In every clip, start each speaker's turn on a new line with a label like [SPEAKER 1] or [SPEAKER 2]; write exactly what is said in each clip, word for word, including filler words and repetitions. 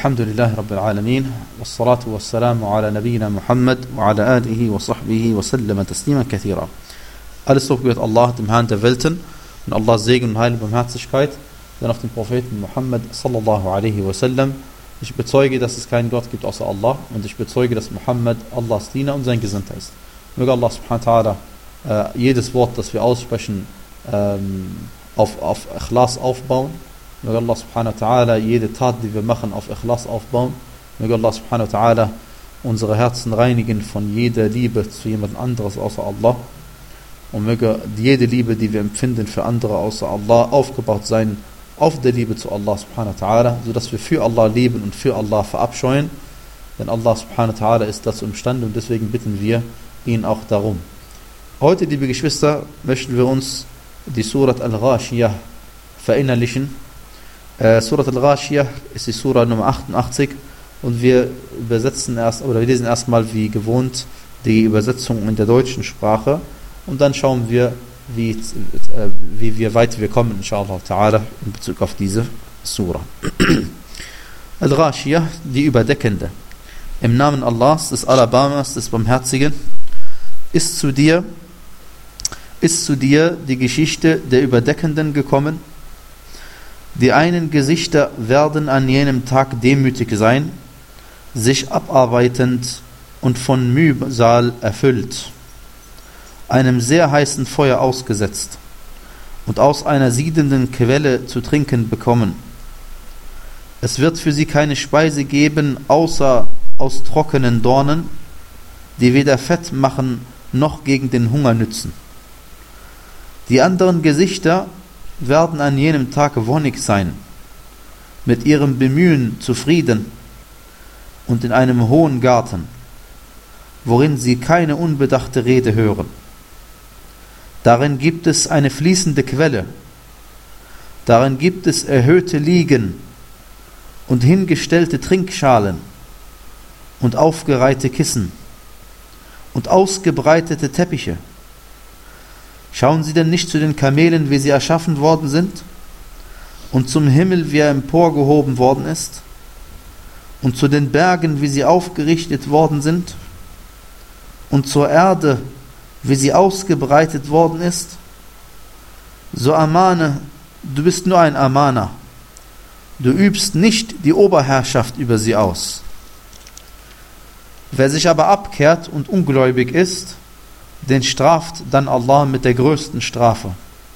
[SPEAKER 1] الحمد لله رب العالمين والصلاة والسلام على نبينا Muhammad وعلى آله وصحبه وسلم تسليما كثيرا. Alles Lob gebührt Allah, dem Herrn der Welten, und Allahs Segen und Heil und Barmherzigkeit dann auf den Propheten Muhammad sallallahu alaihi wasallam. Ich bezeuge, dass es keinen Gott gibt außer Allah, und ich bezeuge, dass Muhammad Allahs Diener und sein Gesandter ist. Möge Allah subhanahu wa ta'ala äh, jedes Wort, das wir aussprechen, ähm, auf, auf Ikhlas aufbauen. Möge Allah subhanahu wa ta'ala jede Tat, die wir machen, auf Ikhlas aufbauen. Möge Allah subhanahu wa ta'ala unsere Herzen reinigen von jeder Liebe zu jemand anderes außer Allah. Und möge jede Liebe, die wir empfinden für andere außer Allah, aufgebaut sein auf der Liebe zu Allah subhanahu wa ta'ala, sodass wir für Allah leben und für Allah verabscheuen. Denn Allah subhanahu wa ta'ala ist dazu imstande, und deswegen bitten wir ihn auch darum. Heute, liebe Geschwister, möchten wir uns die Surat Al-Ghashiyah verinnerlichen. Äh, Surat Al-Ghashiyah ist die Surah Nummer achtundachtzig, und wir übersetzen erst, oder wir lesen erstmal wie gewohnt die Übersetzung in der deutschen Sprache, und dann schauen wir, wie, äh, wie wir weit wir kommen, inshallah ta'ala, in Bezug auf diese Surah. Al-Ghashiyah, die Überdeckende. Im Namen Allahs, des Alabamas, des Barmherzigen, ist zu dir, ist zu dir die Geschichte der Überdeckenden gekommen. Die einen Gesichter werden an jenem Tag demütig sein, sich abarbeitend und von Mühsal erfüllt, einem sehr heißen Feuer ausgesetzt und aus einer siedenden Quelle zu trinken bekommen. Es wird für sie keine Speise geben, außer aus trockenen Dornen, die weder Fett machen noch gegen den Hunger nützen. Die anderen Gesichter werden an jenem Tag wonnig sein, mit ihrem Bemühen zufrieden und in einem hohen Garten, worin sie keine unbedachte Rede hören. Darin gibt es eine fließende Quelle, darin gibt es erhöhte Liegen und hingestellte Trinkschalen und aufgereihte Kissen und ausgebreitete Teppiche. Schauen Sie denn nicht zu den Kamelen, wie sie erschaffen worden sind, und zum Himmel, wie er emporgehoben worden ist, und zu den Bergen, wie sie aufgerichtet worden sind, und zur Erde, wie sie ausgebreitet worden ist? So ermahne, du bist nur ein Ermahner, du übst nicht die Oberherrschaft über sie aus. Wer sich aber abkehrt und ungläubig ist, den straft dann Allah mit der größten Strafe.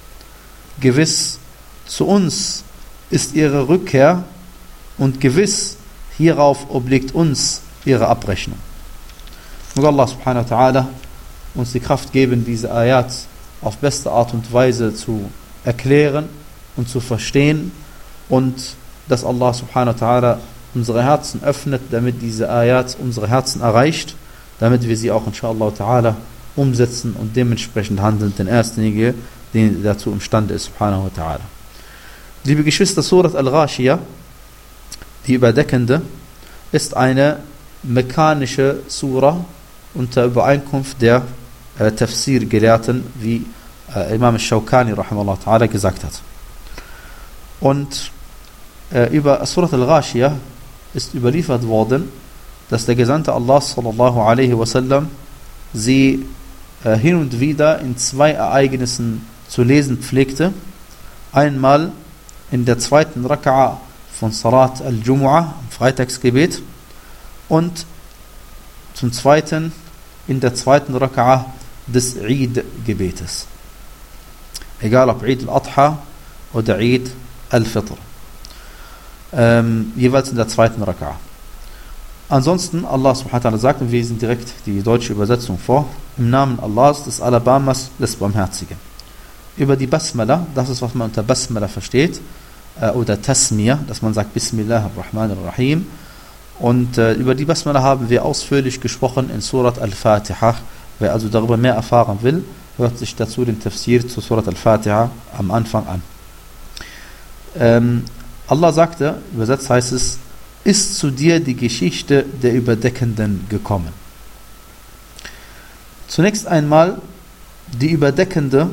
[SPEAKER 1] Gewiss, zu uns ist ihre Rückkehr, und gewiss, hierauf obliegt uns ihre Abrechnung. Möge Allah subhanahu wa ta'ala uns die Kraft geben, diese Ayat auf beste Art und Weise zu erklären und zu verstehen, und dass Allah subhanahu wa ta'ala unsere Herzen öffnet, damit diese Ayat unsere Herzen erreicht, damit wir sie auch inshallah ta'ala umsetzen und dementsprechend handeln, den Erstlinige, den dazu imstande ist, subhanahu wa ta'ala. Liebe Geschwister, Surat Al-Ghashiyah, die Überdeckende, ist eine mekkanische Surah unter Übereinkunft der äh, Tafsir-Gelehrten, wie äh, Imam al-Shawkani rahimahullah ta'ala gesagt hat. Und äh, über Surat Al-Ghashiyah ist überliefert worden, dass der Gesandte Allah sallallahu alaihi wasallam sie äh, hin und wieder in zwei Ereignissen zu lesen pflegte. Einmal in der zweiten Raka'a von Salat al-Jumu'ah, am Freitagsgebet, und zum zweiten in der zweiten Raka'a des Eid-Gebetes. Egal ob Eid al-Adha oder Eid al-Fitr. Ähm, jeweils in der zweiten Raka'a. Ansonsten, Allah subhanahu wa ta'ala sagt, und wir lesen direkt die deutsche Übersetzung vor: Im Namen Allahs, des Alabamas, des Barmherzigen. Über die Basmala, das ist, was man unter Basmala versteht, äh, oder Tasmiyah, dass man sagt Bismillah ar-Rahman ar-Rahim. Und äh, über die Basmala haben wir ausführlich gesprochen in Surat Al-Fatiha. Wer also darüber mehr erfahren will, hört sich dazu den Tafsir zu Surat Al-Fatiha am Anfang an. Ähm, Allah sagte, übersetzt heißt es: Ist zu dir die Geschichte der Überdeckenden gekommen. Zunächst einmal, die Überdeckende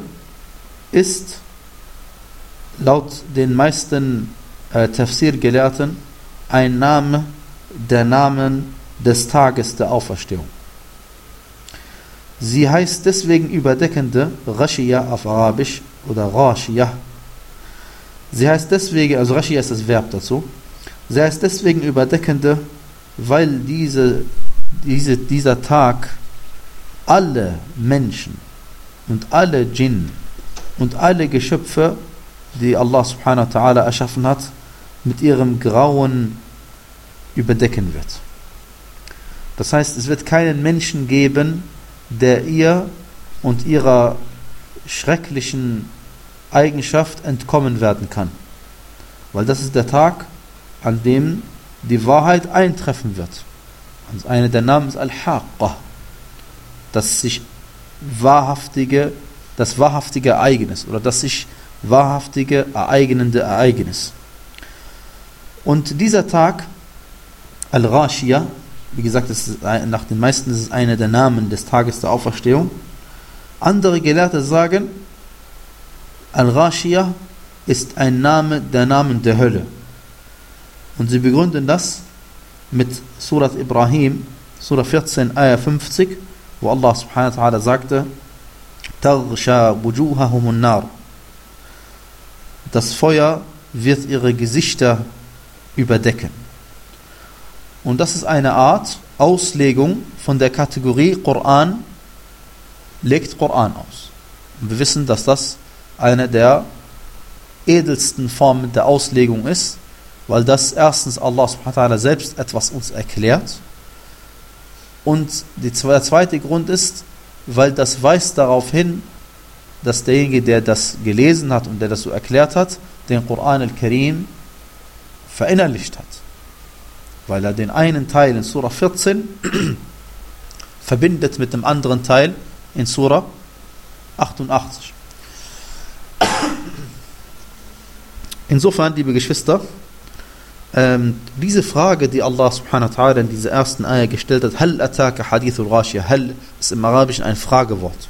[SPEAKER 1] ist laut den meisten äh, Tafsir-Gelehrten ein Name der Namen des Tages der Auferstehung. Sie heißt deswegen überdeckende, Rashiyah auf Arabisch oder Rashiyah. Sie heißt deswegen, also Rashiyah ist das Verb dazu, sie heißt deswegen überdeckende, weil diese, diese, dieser Tag alle Menschen und alle Djinn und alle Geschöpfe, die Allah subhanahu wa ta'ala erschaffen hat, mit ihrem Grauen überdecken wird. Das heißt, es wird keinen Menschen geben, der ihr und ihrer schrecklichen Eigenschaft entkommen werden kann. Weil das ist der Tag, an dem die Wahrheit eintreffen wird. Und einer der Namen ist Al-Haqqa, das sich wahrhaftige, das wahrhaftige Ereignis oder das sich wahrhaftige ereignende Ereignis. Und dieser Tag, Al-Rashiyah, wie gesagt, es ist, nach den meisten ist es einer der Namen des Tages der Auferstehung. Andere Gelehrte sagen, Al-Rashiyah ist ein Name der Namen der Hölle. Und sie begründen das mit Surat Ibrahim, Surah vierzehn, Ayah fünfzig, wo Allah subhanahu wa ta'ala sagte, Taghsha wujuhahumun nar. Das Feuer wird ihre Gesichter überdecken. Und das ist eine Art Auslegung von der Kategorie Koran, legt Koran aus. Und wir wissen, dass das eine der edelsten Formen der Auslegung ist, weil das erstens Allah subhanahu wa ta'ala selbst etwas uns erklärt und die, der zweite Grund ist, weil das weist darauf hin, dass derjenige, der das gelesen hat und der das so erklärt hat, den Koran al-Karim verinnerlicht hat. Weil er den einen Teil in Surah vierzehn verbindet mit dem anderen Teil in Surah achtundachtzig. Insofern, liebe Geschwister, ähm, diese Frage, die Allah subhanahu wa ta'ala in dieser ersten Ayah gestellt hat, Hal ataka hadithul Rashiyah, Hal ist im Arabischen ein Fragewort,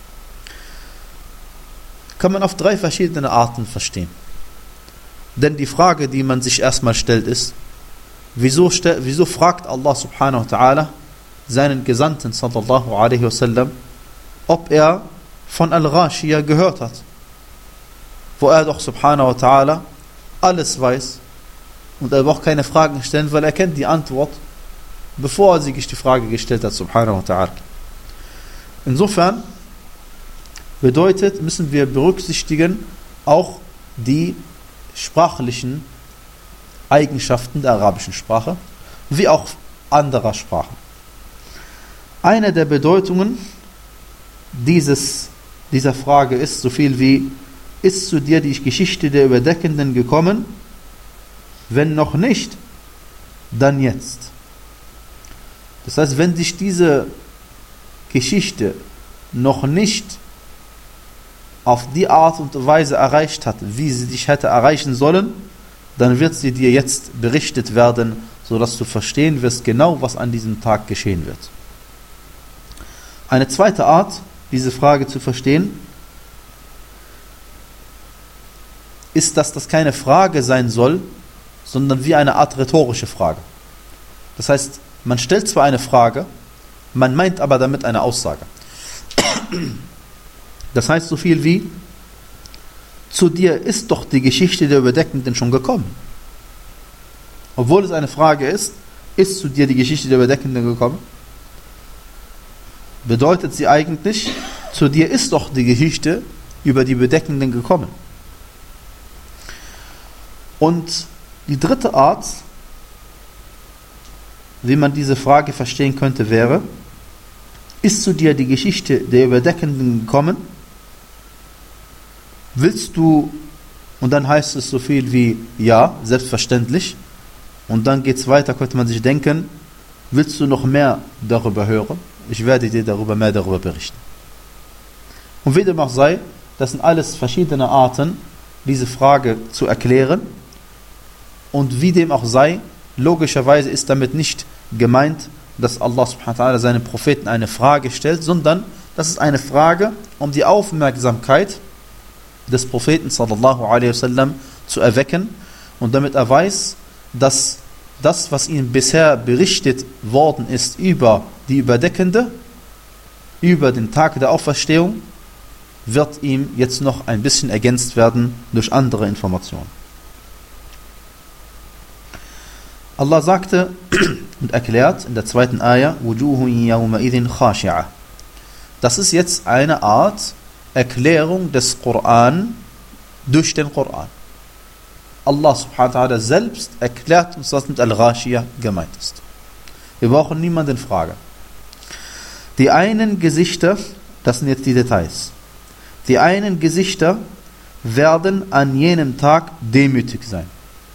[SPEAKER 1] kann man auf drei verschiedene Arten verstehen. Denn die Frage, die man sich erstmal stellt, ist, wieso, stell, wieso fragt Allah subhanahu wa ta'ala seinen Gesandten sallallahu alaihi wasallam, ob er von Al-Rashiyah gehört hat, wo er doch subhanahu wa ta'ala alles weiß und er braucht keine Fragen stellen, weil er kennt die Antwort, bevor er sich die Frage gestellt hat, subhanahu wa ta'ala. Insofern bedeutet, müssen wir berücksichtigen auch die sprachlichen Eigenschaften der arabischen Sprache, wie auch anderer Sprachen. Eine der Bedeutungen dieses, dieser Frage ist so viel wie, ist zu dir die Geschichte der Überdeckenden gekommen? Wenn noch nicht, dann jetzt. Das heißt, wenn dich diese Geschichte noch nicht auf die Art und Weise erreicht hat, wie sie dich hätte erreichen sollen, dann wird sie dir jetzt berichtet werden, sodass du verstehen wirst genau, was an diesem Tag geschehen wird. Eine zweite Art, diese Frage zu verstehen, ist, dass das keine Frage sein soll, sondern wie eine Art rhetorische Frage. Das heißt, man stellt zwar eine Frage, man meint aber damit eine Aussage. Das heißt so viel wie, zu dir ist doch die Geschichte der Überdeckenden schon gekommen. Obwohl es eine Frage ist, ist zu dir die Geschichte der Überdeckenden gekommen? Bedeutet sie eigentlich, zu dir ist doch die Geschichte über die Bedeckenden gekommen. Und die dritte Art, wie man diese Frage verstehen könnte, wäre, ist zu dir die Geschichte der Überdeckenden gekommen? Willst du, und dann heißt es so viel wie, ja, selbstverständlich, und dann geht es weiter, könnte man sich denken, willst du noch mehr darüber hören? Ich werde dir darüber mehr darüber berichten. Und wie dem auch sei, das sind alles verschiedene Arten, diese Frage zu erklären. Und wie dem auch sei, logischerweise ist damit nicht gemeint, dass Allah subhanahu wa ta'ala seinen Propheten eine Frage stellt, sondern das ist eine Frage, um die Aufmerksamkeit des Propheten sallallahu alaihi wasallam zu erwecken und damit er weiß, dass das, was ihnen bisher berichtet worden ist über die Überdeckende, über den Tag der Auferstehung, wird ihm jetzt noch ein bisschen ergänzt werden durch andere Informationen. Allah sagte und erklärt in der zweiten Ayah, Wujuhun yawma idhin khashi'a. Das ist jetzt eine Art Erklärung des Koran durch den Koran. Allah subhanahu wa ta'ala selbst erklärt uns, was mit Al-Ghashiyah gemeint ist. Wir brauchen niemanden fragen. Die einen Gesichter, das sind jetzt die Details, die einen Gesichter werden an jenem Tag demütig sein.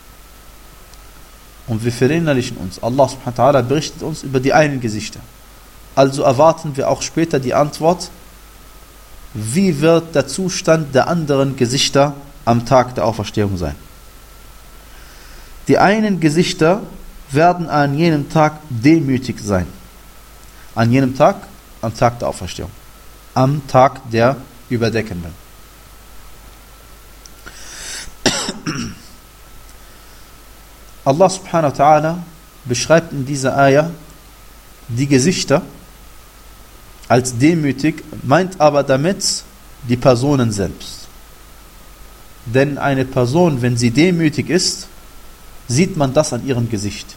[SPEAKER 1] Und wir verinnerlichen uns, Allah subhanahu wa ta'ala berichtet uns über die einen Gesichter. Also erwarten wir auch später die Antwort, wie wird der Zustand der anderen Gesichter am Tag der Auferstehung sein. Die einen Gesichter werden an jenem Tag demütig sein. An jenem Tag, am Tag der Auferstehung. Am Tag der Überdeckenden. Allah subhanahu wa ta'ala beschreibt in dieser Ayah die Gesichter als demütig, meint aber damit die Personen selbst. Denn eine Person, wenn sie demütig ist, sieht man das an ihrem Gesicht.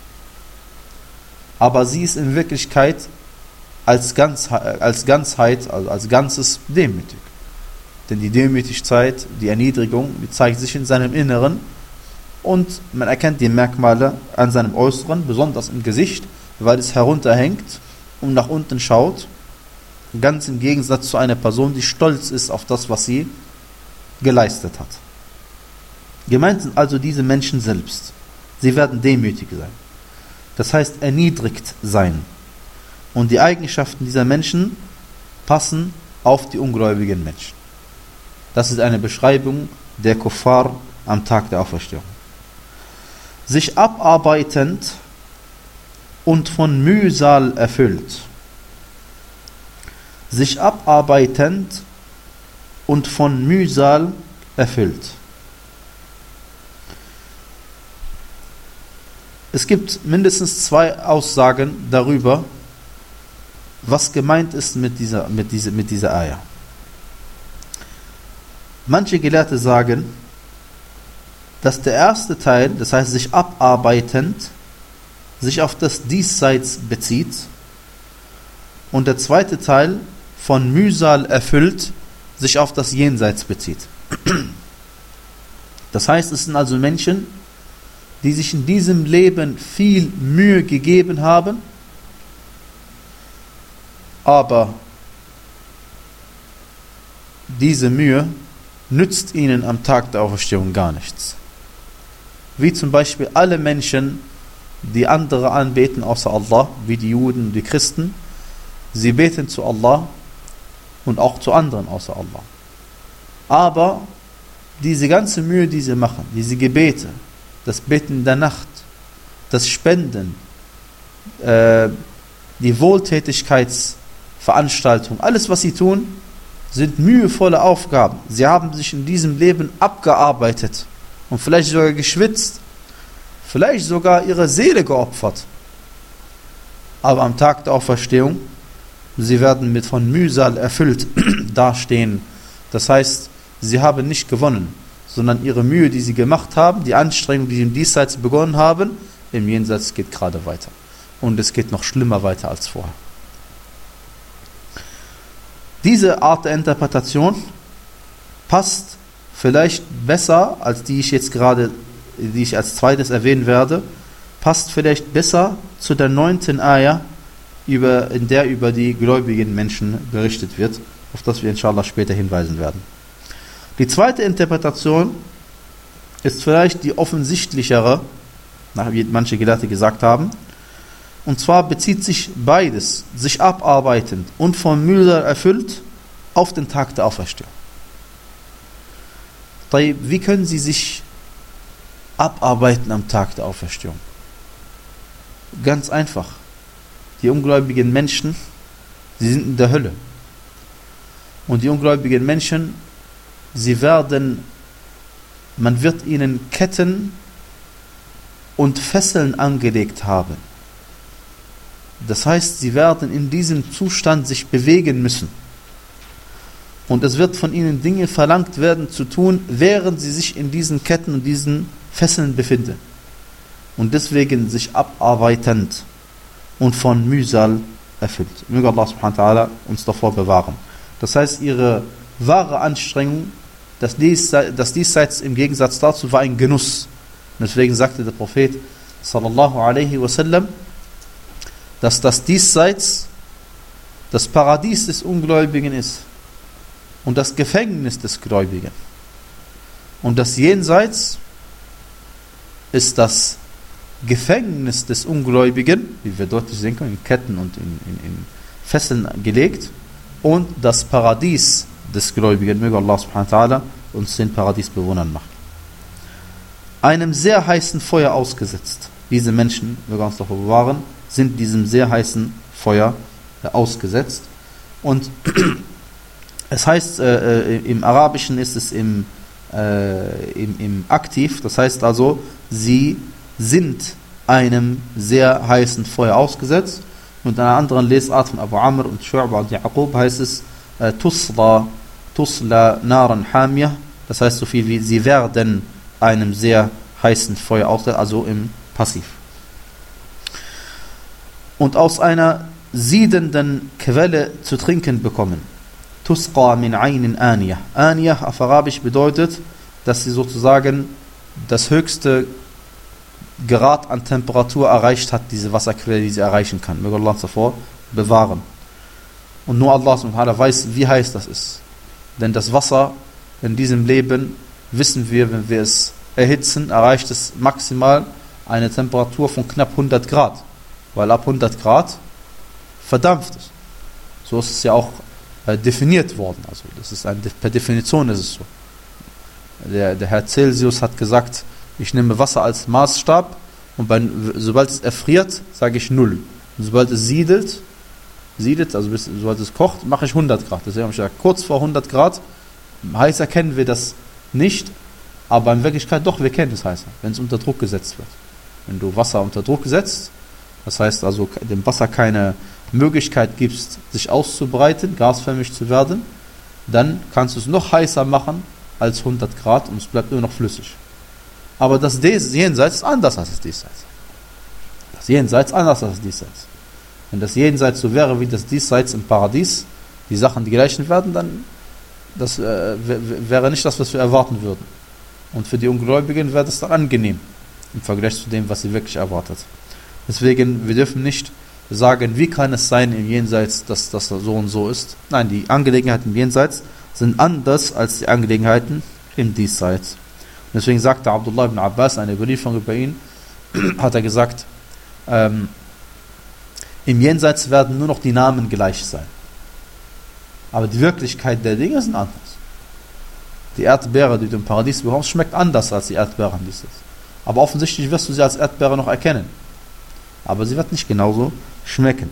[SPEAKER 1] Aber sie ist in Wirklichkeit als, ganz, als Ganzheit, also als Ganzes demütig. Denn die Demütigkeit, die Erniedrigung, die zeigt sich in seinem Inneren und man erkennt die Merkmale an seinem Äußeren, besonders im Gesicht, weil es herunterhängt und nach unten schaut, ganz im Gegensatz zu einer Person, die stolz ist auf das, was sie geleistet hat. Gemeint sind also diese Menschen selbst. Sie werden demütig sein. Das heißt, erniedrigt sein. Und die Eigenschaften dieser Menschen passen auf die ungläubigen Menschen. Das ist eine Beschreibung der Kuffar am Tag der Auferstehung. Sich abarbeitend und von Mühsal erfüllt. Sich abarbeitend und von Mühsal erfüllt. Es gibt mindestens zwei Aussagen darüber, was gemeint ist mit dieser, mit dieser, mit dieser Ayah. Manche Gelehrte sagen, dass der erste Teil, das heißt sich abarbeitend, sich auf das Diesseits bezieht und der zweite Teil von Mühsal erfüllt sich auf das Jenseits bezieht. Das heißt, es sind also Menschen, die sich in diesem Leben viel Mühe gegeben haben, aber diese Mühe nützt ihnen am Tag der Auferstehung gar nichts. Wie zum Beispiel alle Menschen, die andere anbeten außer Allah, wie die Juden und die Christen, sie beten zu Allah und auch zu anderen außer Allah. Aber diese ganze Mühe, die sie machen, diese Gebete, das Beten in der Nacht, das Spenden, äh, die Wohltätigkeitsveranstaltung, alles was sie tun, sind mühevolle Aufgaben. Sie haben sich in diesem Leben abgearbeitet und vielleicht sogar geschwitzt, vielleicht sogar ihre Seele geopfert. Aber am Tag der Auferstehung, sie werden mit von Mühsal erfüllt dastehen. Das heißt, sie haben nicht gewonnen, sondern ihre Mühe, die sie gemacht haben, die Anstrengung, die sie im Diesseits begonnen haben, im Jenseits geht gerade weiter. Und es geht noch schlimmer weiter als vorher. Diese Art der Interpretation passt vielleicht besser, als die ich jetzt gerade, die ich als zweites erwähnen werde, passt vielleicht besser zu der neunten Ayah, über, in der über die gläubigen Menschen berichtet wird, auf das wir inshallah später hinweisen werden. Die zweite Interpretation ist vielleicht die offensichtlichere, wie manche Gelehrte gesagt haben, und zwar bezieht sich beides, sich abarbeitend und von Mühsal erfüllt, auf den Tag der Auferstehung. Wie können sie sich abarbeiten am Tag der Auferstehung? Ganz einfach. Die ungläubigen Menschen, sie sind in der Hölle. Und die ungläubigen Menschen, sie werden, man wird ihnen Ketten und Fesseln angelegt haben. Das heißt, sie werden in diesem Zustand sich bewegen müssen. Und es wird von ihnen Dinge verlangt werden zu tun, während sie sich in diesen Ketten und diesen Fesseln befinden. Und deswegen sich abarbeitend und von Mühsal erfüllt. Möge Allah subhanahu wa ta'ala uns davor bewahren. Das heißt, ihre wahre Anstrengung, das Diesseits im Gegensatz dazu war ein Genuss. Und deswegen sagte der Prophet sallallahu alaihi wasallam, dass das Diesseits das Paradies des Ungläubigen ist und das Gefängnis des Gläubigen. Und das Jenseits ist das Gefängnis des Ungläubigen, wie wir deutlich sehen können, in Ketten und in, in, in Fesseln gelegt, und das Paradies des Gläubigen. Möge Allah subhanahu wa ta'ala uns den Paradiesbewohnern machen. Einem sehr heißen Feuer ausgesetzt. Diese Menschen, möge uns davor bewahren, sind diesem sehr heißen Feuer äh, ausgesetzt. Und es heißt, äh, im Arabischen ist es im, äh, im, im Aktiv, das heißt also, sie sind einem sehr heißen Feuer ausgesetzt. Und in einer anderen Lesart von Abu Amr und Shu'ba und Yaqub heißt es äh, Tusla, Tusla naran hamiyah, das heißt so viel wie sie werden einem sehr heißen Feuer ausgesetzt, also im Passiv. Und aus einer siedenden Quelle zu trinken bekommen. Tusqa min aynin aniyah. Aniyah auf Arabisch bedeutet, dass sie sozusagen das höchste Grad an Temperatur erreicht hat, diese Wasserquelle, die sie erreichen kann. Möge Allah davor bewahren. Und nur Allah subhanahu wa ta'ala weiß, wie heiß das ist. Denn das Wasser in diesem Leben, wissen wir, wenn wir es erhitzen, erreicht es maximal eine Temperatur von knapp hundert Grad. Weil ab hundert Grad verdampft es. So ist es ja auch äh, definiert worden. Also das ist ein, per Definition ist es so. Der, der Herr Celsius hat gesagt, ich nehme Wasser als Maßstab und bei, sobald es erfriert, sage ich null. Und sobald es siedelt, siedelt, also bis, sobald es kocht, mache ich hundert Grad. Deswegen habe ich gesagt, kurz vor hundert Grad, heiß erkennen wir das nicht, aber in Wirklichkeit doch, wir kennen es heißer, wenn es unter Druck gesetzt wird. Wenn du Wasser unter Druck setzt, das heißt also dem Wasser keine Möglichkeit gibst, sich auszubreiten, gasförmig zu werden, dann kannst du es noch heißer machen als hundert Grad und es bleibt nur noch flüssig. Aber das Jenseits ist anders als das Diesseits. Das Jenseits ist anders als das Diesseits. Wenn das Jenseits so wäre wie das Diesseits im Paradies, die Sachen die gleichen werden, dann das äh, wäre nicht das, was wir erwarten würden. Und für die Ungläubigen wäre das dann angenehm im Vergleich zu dem, was sie wirklich erwartet. Deswegen, wir dürfen nicht sagen, wie kann es sein im Jenseits, dass das so und so ist. Nein, die Angelegenheiten im Jenseits sind anders als die Angelegenheiten im Diesseits. Und deswegen sagte Abdullah ibn Abbas, eine Überlieferung über ihn, hat er gesagt, ähm, im Jenseits werden nur noch die Namen gleich sein. Aber die Wirklichkeit der Dinge sind anders. Die Erdbeere, die du im Paradies bekommst, schmeckt anders als die Erdbeere im Diesseits. Aber offensichtlich wirst du sie als Erdbeere noch erkennen. Aber sie wird nicht genauso schmecken.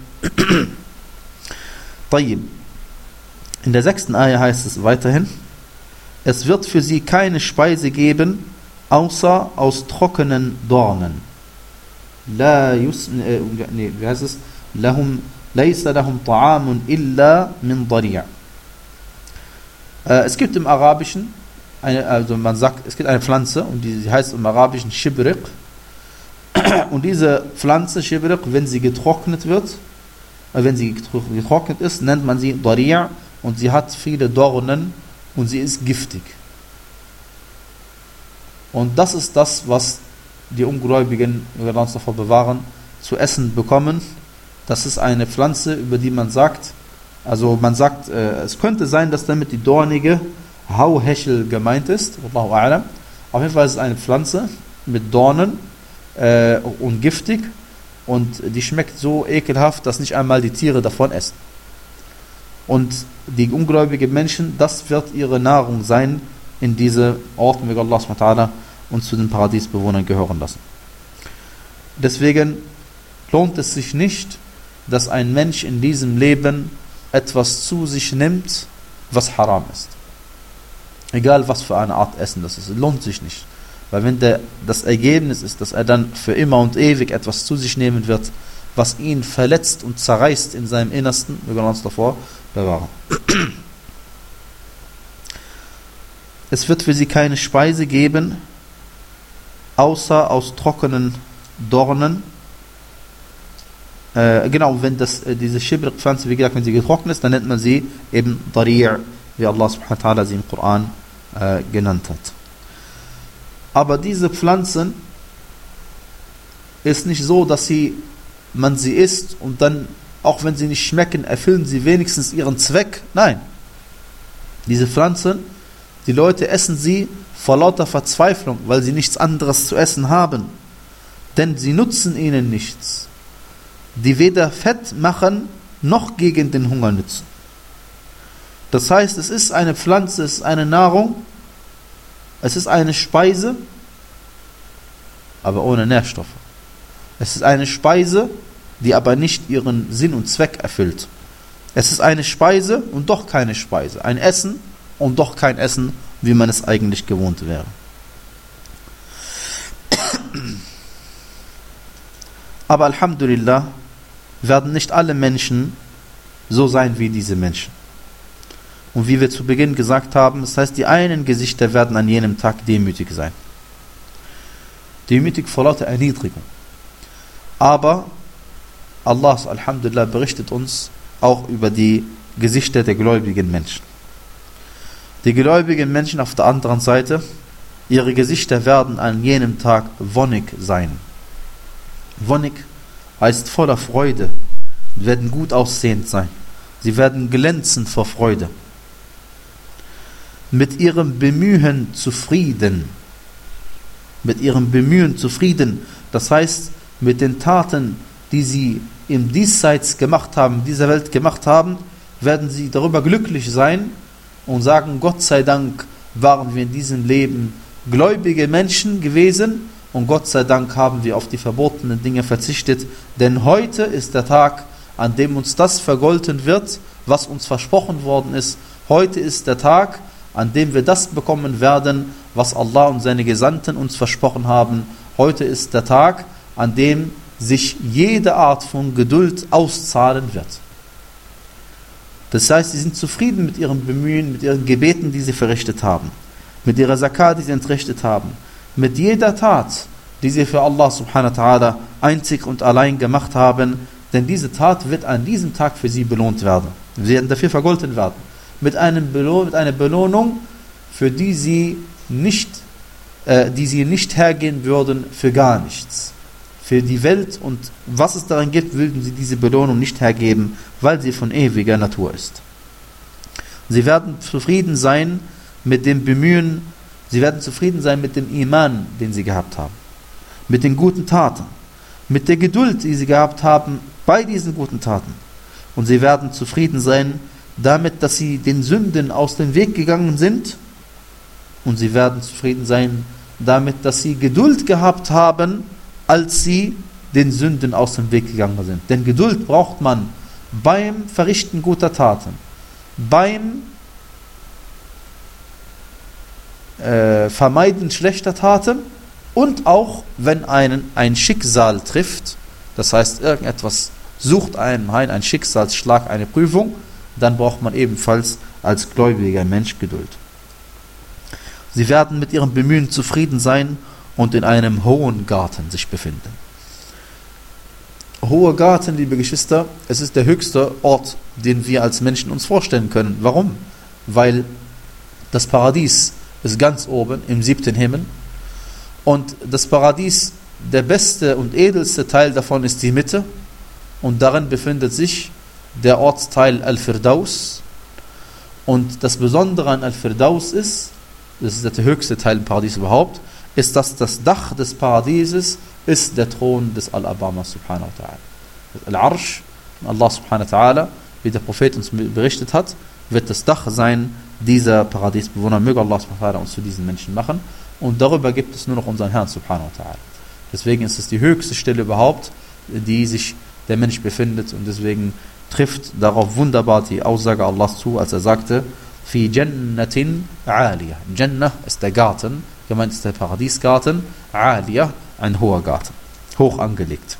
[SPEAKER 1] In der sechsten Ayah heißt es weiterhin, es wird für sie keine Speise geben, außer aus trockenen Dornen. La yus, äh, nee, wie heißt es? Lahum, laysa lahum ta'amun illa min dari'. Äh, es gibt im Arabischen, eine, also man sagt, es gibt eine Pflanze, und die heißt im Arabischen Shibriq. Und diese Pflanze, Shibriq, wenn sie getrocknet wird, äh, wenn sie getrocknet ist, nennt man sie Dari', und sie hat viele Dornen und sie ist giftig. Und das ist das, was die Ungläubigen, wir uns davor bewahren, zu essen bekommen. Das ist eine Pflanze, über die man sagt, also man sagt, äh, es könnte sein, dass damit die dornige Hauhechel gemeint ist. Wallahu a'lam. Auf jeden Fall ist es eine Pflanze mit Dornen äh, und giftig, und die schmeckt so ekelhaft, dass nicht einmal die Tiere davon essen. Und die ungläubigen Menschen, das wird ihre Nahrung sein in diese Orte, möge Allah subhanahu wa ta'ala uns zu den Paradiesbewohnern gehören lassen. Deswegen lohnt es sich nicht, dass ein Mensch in diesem Leben etwas zu sich nimmt, was haram ist. Egal was für eine Art Essen das ist, lohnt sich nicht. Weil wenn der, das Ergebnis ist, dass er dann für immer und ewig etwas zu sich nehmen wird, was ihn verletzt und zerreißt in seinem Innersten, wir können uns davor bewahren. Es wird für sie keine Speise geben, außer aus trockenen Dornen. Äh, genau, wenn das, äh, diese Schibr-Pflanze, wie gesagt, wenn sie getrocknet ist, dann nennt man sie eben Dari', wie Allah subhanahu wa ta'ala sie im Koran äh, genannt hat. Aber diese Pflanzen ist nicht so, dass sie, man sie isst und dann, auch wenn sie nicht schmecken, erfüllen sie wenigstens ihren Zweck. Nein. Diese Pflanzen, die Leute essen sie vor lauter Verzweiflung, weil sie nichts anderes zu essen haben. Denn sie nutzen ihnen nichts, die weder Fett machen, noch gegen den Hunger nützen. Das heißt, es ist eine Pflanze, es ist eine Nahrung, es ist eine Speise, aber ohne Nährstoffe. Es ist eine Speise, die aber nicht ihren Sinn und Zweck erfüllt. Es ist eine Speise und doch keine Speise. Ein Essen und doch kein Essen, wie man es eigentlich gewohnt wäre. Aber Alhamdulillah werden nicht alle Menschen so sein wie diese Menschen. Und wie wir zu Beginn gesagt haben, das heißt, die einen Gesichter werden an jenem Tag demütig sein. Demütig vor lauter Erniedrigung. Aber Allah, Alhamdulillah, berichtet uns auch über die Gesichter der gläubigen Menschen. Die gläubigen Menschen auf der anderen Seite, ihre Gesichter werden an jenem Tag wonnig sein. Wonnig heißt voller Freude, werden gut aussehend sein. Sie werden glänzen vor Freude. Mit ihrem Bemühen zufrieden. Mit ihrem Bemühen zufrieden. Das heißt, mit den Taten, die sie im Diesseits gemacht haben, in dieser Welt gemacht haben, werden sie darüber glücklich sein und sagen, Gott sei Dank waren wir in diesem Leben gläubige Menschen gewesen und Gott sei Dank haben wir auf die verbotenen Dinge verzichtet, denn heute ist der Tag, an dem uns das vergolten wird, was uns versprochen worden ist. Heute ist der Tag, an dem wir das bekommen werden, was Allah und seine Gesandten uns versprochen haben. Heute ist der Tag, an dem sich jede Art von Geduld auszahlen wird. Das heißt, sie sind zufrieden mit ihrem Bemühen, mit ihren Gebeten, die sie verrichtet haben, mit ihrer Zakat, die sie entrichtet haben, mit jeder Tat, die sie für Allah subhanahu wa ta'ala einzig und allein gemacht haben, denn diese Tat wird an diesem Tag für sie belohnt werden. Sie werden dafür vergolten werden. Mit, einem Belohn, mit einer Belohnung, für die sie nicht, äh, die sie nicht hergehen würden für gar nichts. Für die Welt und was es daran gibt, würden sie diese Belohnung nicht hergeben, weil sie von ewiger Natur ist. Sie werden zufrieden sein mit dem Bemühen, sie werden zufrieden sein mit dem Iman, den sie gehabt haben, mit den guten Taten, mit der Geduld, die sie gehabt haben bei diesen guten Taten. Und sie werden zufrieden sein damit, dass sie den Sünden aus dem Weg gegangen sind. Und sie werden zufrieden sein damit, dass sie Geduld gehabt haben, als sie den Sünden aus dem Weg gegangen sind. Denn Geduld braucht man beim Verrichten guter Taten, beim äh, Vermeiden schlechter Taten und auch, wenn einen ein Schicksal trifft, das heißt, irgendetwas sucht einen ein, ein Schicksalsschlag, eine Prüfung, dann braucht man ebenfalls als gläubiger Mensch Geduld. Sie werden mit ihrem Bemühen zufrieden sein und in einem hohen Garten sich befinden. Hoher Garten, liebe Geschwister, es ist der höchste Ort, den wir als Menschen uns vorstellen können. Warum? Weil das Paradies ist ganz oben im siebten Himmel und das Paradies, der beste und edelste Teil davon ist die Mitte und darin befindet sich der Ortsteil Al-Firdaus. Und das Besondere an Al-Firdaus ist, das ist der höchste Teil im Paradies überhaupt, ist, dass das Dach des Paradieses ist der Thron des Al-Abama subhanahu wa ta'ala. Al-Arsh, Allah subhanahu wa ta'ala, wie der Prophet uns berichtet hat, wird das Dach sein dieser Paradiesbewohner. Möge Allah subhanahu wa ta'ala uns zu diesen Menschen machen. Und darüber gibt es nur noch unseren Herrn subhanahu wa ta'ala. Deswegen ist es die höchste Stelle überhaupt, die sich der Mensch befindet. Und deswegen trifft darauf wunderbar die Aussage Allahs zu, als er sagte, Fi Jannatin Aliyah. Jannah ist der Garten, Gemeint ist der Paradiesgarten, Aliyah, ein hoher Garten, hoch angelegt.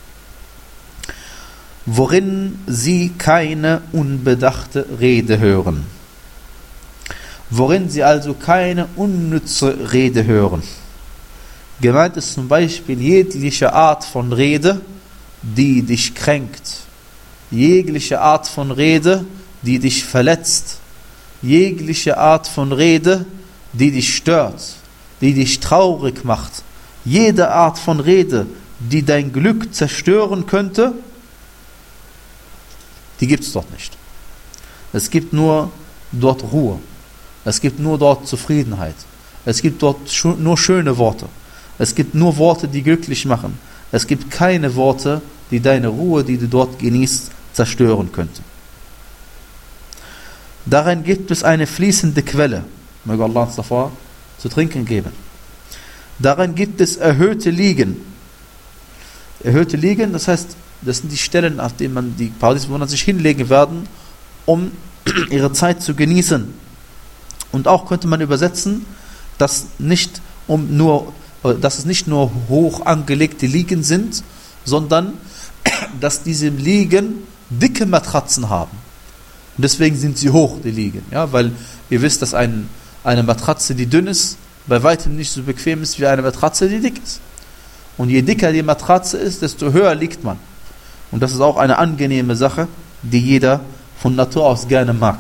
[SPEAKER 1] Worin sie keine unbedachte Rede hören. Worin sie also keine unnütze Rede hören. Gemeint ist zum Beispiel jegliche Art von Rede, die dich kränkt. Jegliche Art von Rede, die dich verletzt. Jegliche Art von Rede, die dich stört, die dich traurig macht. Jede Art von Rede, die dein Glück zerstören könnte, die gibt es dort nicht. Es gibt nur dort Ruhe. Es gibt nur dort Zufriedenheit. Es gibt dort nur schöne Worte. Es gibt nur Worte, die glücklich machen. Es gibt keine Worte, die deine Ruhe, die du dort genießt, zerstören könnten. Darin gibt es eine fließende Quelle. Möge Allah uns davor zu trinken geben. Darin gibt es erhöhte Liegen. Erhöhte Liegen, das heißt, das sind die Stellen, auf denen man die Paradiesbewohner sich hinlegen werden, um ihre Zeit zu genießen. Und auch könnte man übersetzen, dass, nicht um nur, dass es nicht nur hoch angelegte Liegen sind, sondern dass diese Liegen dicke Matratzen haben. Und deswegen sind sie hoch, die Liegen. Ja, weil ihr wisst, dass ein, eine Matratze, die dünn ist, bei weitem nicht so bequem ist wie eine Matratze, die dick ist. Und je dicker die Matratze ist, desto höher liegt man. Und das ist auch eine angenehme Sache, die jeder von Natur aus gerne mag.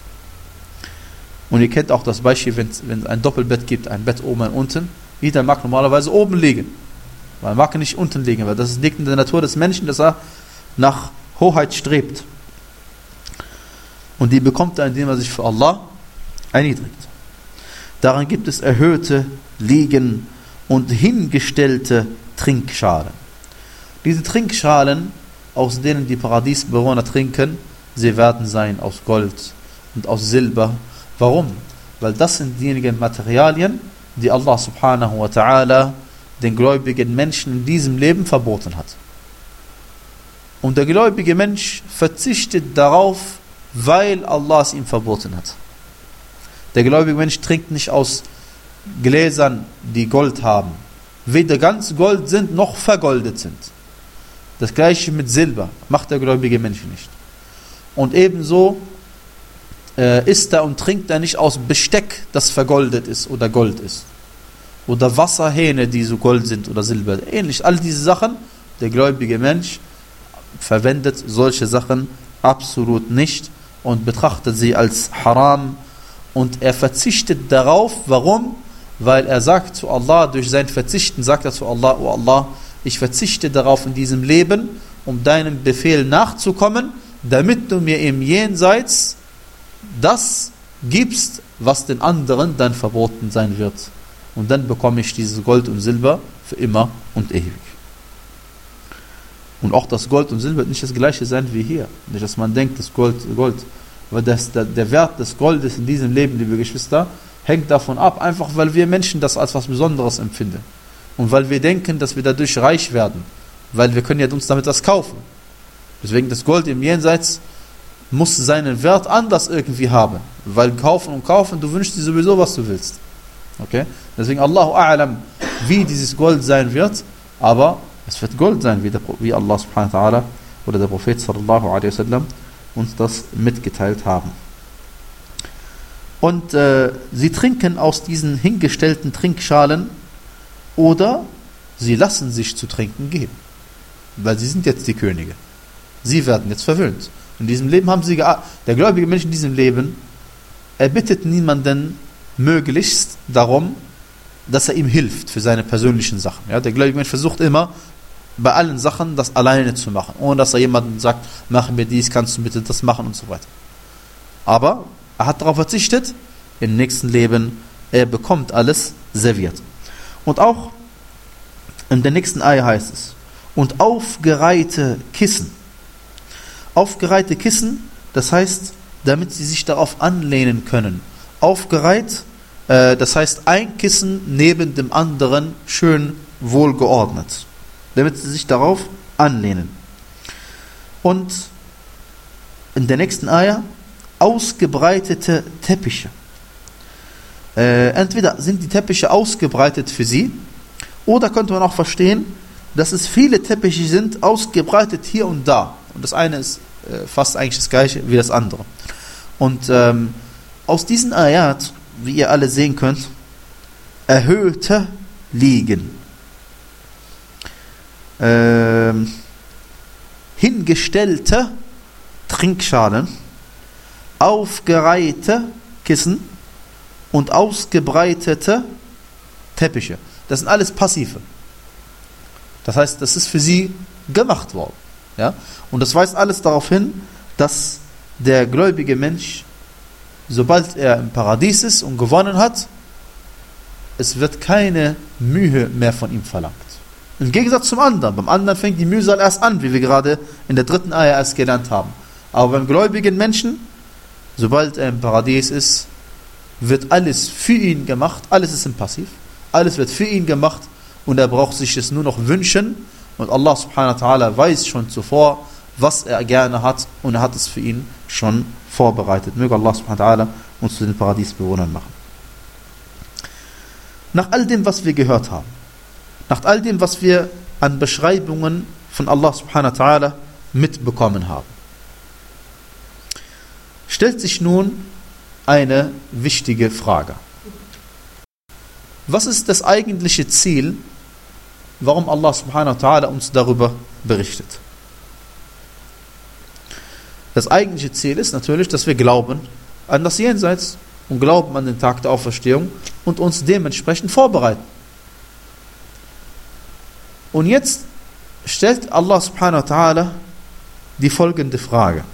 [SPEAKER 1] Und ihr kennt auch das Beispiel, wenn es ein Doppelbett gibt, ein Bett oben und unten. Jeder mag normalerweise oben liegen. Man mag nicht unten liegen, weil das liegt in der Natur des Menschen, dass er nach Hoheit strebt. Und die bekommt er, indem er sich für Allah erniedrigt. Daran gibt es erhöhte Liegen und hingestellte Trinkschalen. Diese Trinkschalen, aus denen die Paradiesbewohner trinken, sie werden sein aus Gold und aus Silber. Warum? Weil das sind diejenigen Materialien, die Allah subhanahu wa ta'ala den gläubigen Menschen in diesem Leben verboten hat. Und der gläubige Mensch verzichtet darauf, weil Allah es ihm verboten hat. Der gläubige Mensch trinkt nicht aus Gläsern, die Gold haben. Weder ganz Gold sind, noch vergoldet sind. Das gleiche mit Silber macht der gläubige Mensch nicht. Und ebenso äh, isst er und trinkt er nicht aus Besteck, das vergoldet ist oder Gold ist. Oder Wasserhähne, die so Gold sind oder Silber. Ähnlich, all diese Sachen, der gläubige Mensch verwendet solche Sachen absolut nicht und betrachtet sie als haram. Und er verzichtet darauf. Warum? Weil er sagt zu Allah, durch sein Verzichten sagt er zu Allah, oh Allah, ich verzichte darauf in diesem Leben, um deinem Befehl nachzukommen, damit du mir im Jenseits das gibst, was den anderen dann verboten sein wird. Und dann bekomme ich dieses Gold und Silber für immer und ewig. Und auch das Gold und Silber wird nicht das gleiche sein wie hier. Nicht, dass man denkt, das Gold, Gold. Weil das, der, der Wert des Goldes in diesem Leben, liebe Geschwister, hängt davon ab, einfach weil wir Menschen das als was Besonderes empfinden. Und weil wir denken, dass wir dadurch reich werden. Weil wir können ja uns damit was kaufen. Deswegen das Gold im Jenseits muss seinen Wert anders irgendwie haben. Weil kaufen und kaufen, du wünschst dir sowieso, was du willst. Okay? Deswegen Allahu A'lam, wie dieses Gold sein wird, aber es wird Gold sein, wie, der, wie Allah subhanahu wa ta'ala oder der Prophet sallallahu alaihi wasallam uns das mitgeteilt haben. Und äh, sie trinken aus diesen hingestellten Trinkschalen oder sie lassen sich zu trinken geben. Weil sie sind jetzt die Könige. Sie werden jetzt verwöhnt. In diesem Leben haben sie, der gläubige Mensch in diesem Leben, er bittet niemanden möglichst darum, dass er ihm hilft für seine persönlichen Sachen. Ja, der gläubige Mensch versucht immer, bei allen Sachen das alleine zu machen, ohne dass er jemandem sagt, mach mir dies, kannst du bitte das machen und so weiter. Aber er hat darauf verzichtet, im nächsten Leben, er bekommt alles serviert. Und auch in der nächsten Eier heißt es, und aufgereihte Kissen. Aufgereihte Kissen, das heißt, damit sie sich darauf anlehnen können. Aufgereiht, äh, das heißt, ein Kissen neben dem anderen schön wohlgeordnet. Damit sie sich darauf anlehnen. Und in der nächsten Eier ausgebreitete Teppiche. Äh, entweder sind die Teppiche ausgebreitet für sie, oder könnte man auch verstehen, dass es viele Teppiche sind, ausgebreitet hier und da. Und das eine ist äh, fast eigentlich das gleiche wie das andere. Und ähm, aus diesen Ayat, wie ihr alle sehen könnt, erhöhte Liegen, ähm, hingestellte Trinkschalen, aufgereihte Kissen und ausgebreitete Teppiche. Das sind alles Passive. Das heißt, das ist für sie gemacht worden. Ja? Und das weist alles darauf hin, dass der gläubige Mensch, sobald er im Paradies ist und gewonnen hat, es wird keine Mühe mehr von ihm verlangt. Im Gegensatz zum anderen. Beim anderen fängt die Mühsal erst an, wie wir gerade in der dritten Ayah erst gelernt haben. Aber beim gläubigen Menschen, sobald er im Paradies ist, wird alles für ihn gemacht. Alles ist im Passiv. Alles wird für ihn gemacht und er braucht sich es nur noch wünschen. Und Allah subhanahu wa ta'ala weiß schon zuvor, was er gerne hat und er hat es für ihn schon vorbereitet. Möge Allah subhanahu wa ta'ala uns zu den Paradiesbewohnern machen. Nach all dem, was wir gehört haben, nach all dem, was wir an Beschreibungen von Allah subhanahu wa ta'ala mitbekommen haben, stellt sich nun eine wichtige Frage. Was ist das eigentliche Ziel, warum Allah subhanahu wa ta'ala uns darüber berichtet? Das eigentliche Ziel ist natürlich, dass wir glauben an das Jenseits und glauben an den Tag der Auferstehung und uns dementsprechend vorbereiten. Und jetzt stellt Allah subhanahu wa ta'ala die folgende Frage.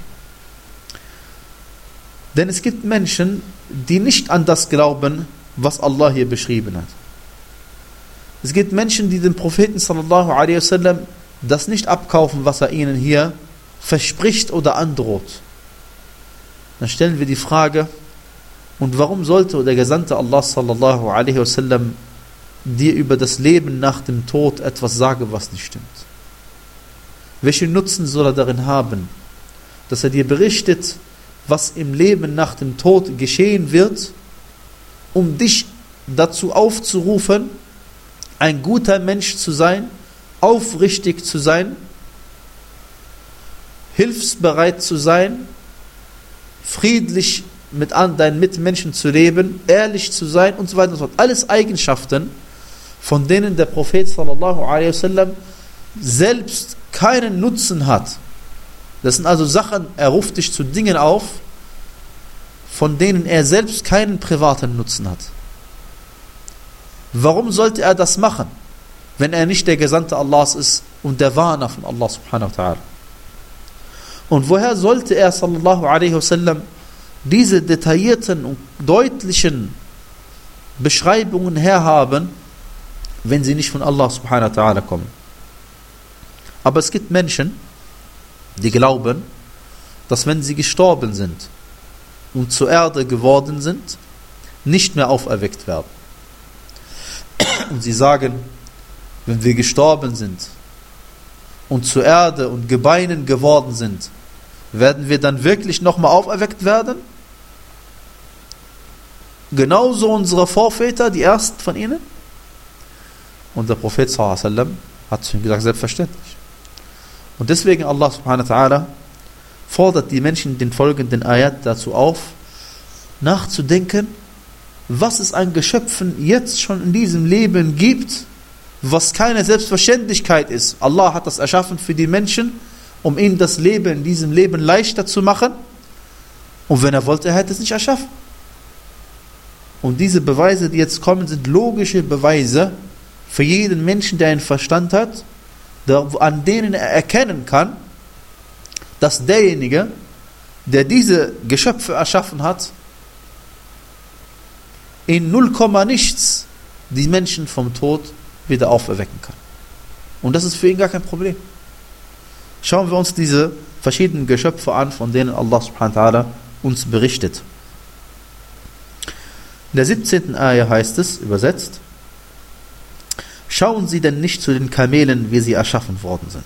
[SPEAKER 1] Denn es gibt Menschen, die nicht an das glauben, was Allah hier beschrieben hat. Es gibt Menschen, die dem Propheten sallallahu alaihi wasallam das nicht abkaufen, was er ihnen hier verspricht oder androht. Dann stellen wir die Frage, und warum sollte der Gesandte Allah sallallahu alaihi wasallam dir über das Leben nach dem Tod etwas sagen, was nicht stimmt? Welchen Nutzen soll er darin haben, dass er dir berichtet, was im Leben nach dem Tod geschehen wird, um dich dazu aufzurufen, ein guter Mensch zu sein, aufrichtig zu sein, hilfsbereit zu sein, friedlich mit deinen Mitmenschen zu leben, ehrlich zu sein und so weiter und so fort. Alles Eigenschaften, von denen der Prophet sallallahu alaihi wasallam selbst keinen Nutzen hat. Das sind also Sachen, er ruft dich zu Dingen auf, von denen er selbst keinen privaten Nutzen hat. Warum sollte er das machen, wenn er nicht der Gesandte Allahs ist und der Warner von Allah subhanahu wa ta'ala? Und woher sollte er sallallahu alaihi wasallam diese detaillierten und deutlichen Beschreibungen herhaben, wenn sie nicht von Allah subhanahu wa ta'ala kommen? Aber es gibt Menschen, die glauben, dass wenn sie gestorben sind und zur Erde geworden sind, nicht mehr auferweckt werden. Und sie sagen, wenn wir gestorben sind und zur Erde und Gebeinen geworden sind, werden wir dann wirklich nochmal auferweckt werden? Genauso unsere Vorväter, die ersten von ihnen? Und der Prophet sallallahu alaihi wasallam hat schon gesagt, selbstverständlich. Und deswegen Allah subhanahu wa ta'ala fordert die Menschen in den folgenden Ayat dazu auf, nachzudenken, was es an Geschöpfen jetzt schon in diesem Leben gibt, was keine Selbstverständlichkeit ist. Allah hat das erschaffen für die Menschen, um ihnen das Leben in diesem Leben leichter zu machen. Und wenn er wollte, er hätte es nicht erschaffen. Und diese Beweise, die jetzt kommen, sind logische Beweise für jeden Menschen, der einen Verstand hat, an denen er erkennen kann, dass derjenige, der diese Geschöpfe erschaffen hat, in null Komma nichts die Menschen vom Tod wieder auferwecken kann. Und das ist für ihn gar kein Problem. Schauen wir uns diese verschiedenen Geschöpfe an, von denen Allah subhanahu wa ta'ala uns berichtet. In der siebzehnten Ayah heißt es, übersetzt, schauen Sie denn nicht zu den Kamelen, wie sie erschaffen worden sind.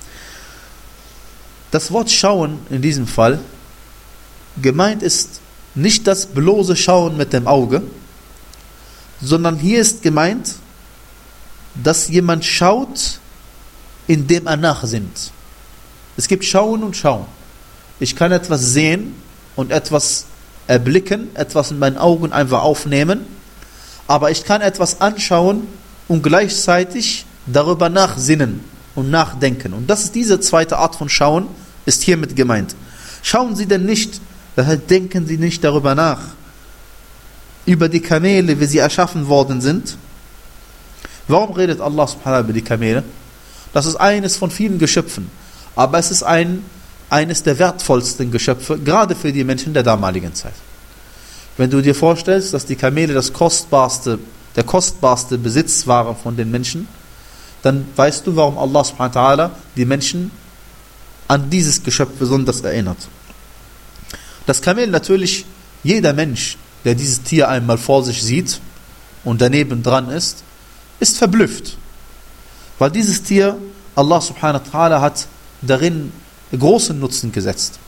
[SPEAKER 1] Das Wort schauen in diesem Fall, gemeint ist nicht das bloße Schauen mit dem Auge, sondern hier ist gemeint, dass jemand schaut, indem er nachsinnt. Es gibt Schauen und Schauen. Ich kann etwas sehen und etwas erblicken, etwas in meinen Augen einfach aufnehmen, aber ich kann etwas anschauen und gleichzeitig darüber nachsinnen und nachdenken. Und das ist diese zweite Art von Schauen, ist hiermit gemeint. Schauen Sie denn nicht, denken Sie nicht darüber nach, über die Kamele, wie sie erschaffen worden sind. Warum redet Allah subhanahu wa ta'ala über die Kamele? Das ist eines von vielen Geschöpfen, aber es ist ein, eines der wertvollsten Geschöpfe, gerade für die Menschen der damaligen Zeit. Wenn du dir vorstellst, dass die Kamele das kostbarste, der kostbarste Besitz waren von den Menschen, dann weißt du, warum Allah subhanahu wa ta'ala die Menschen an dieses Geschöpf besonders erinnert. Das Kamel natürlich, jeder Mensch, der dieses Tier einmal vor sich sieht und daneben dran ist, ist verblüfft. Weil dieses Tier, Allah subhanahu wa ta'ala hat darin großen Nutzen gesetzt.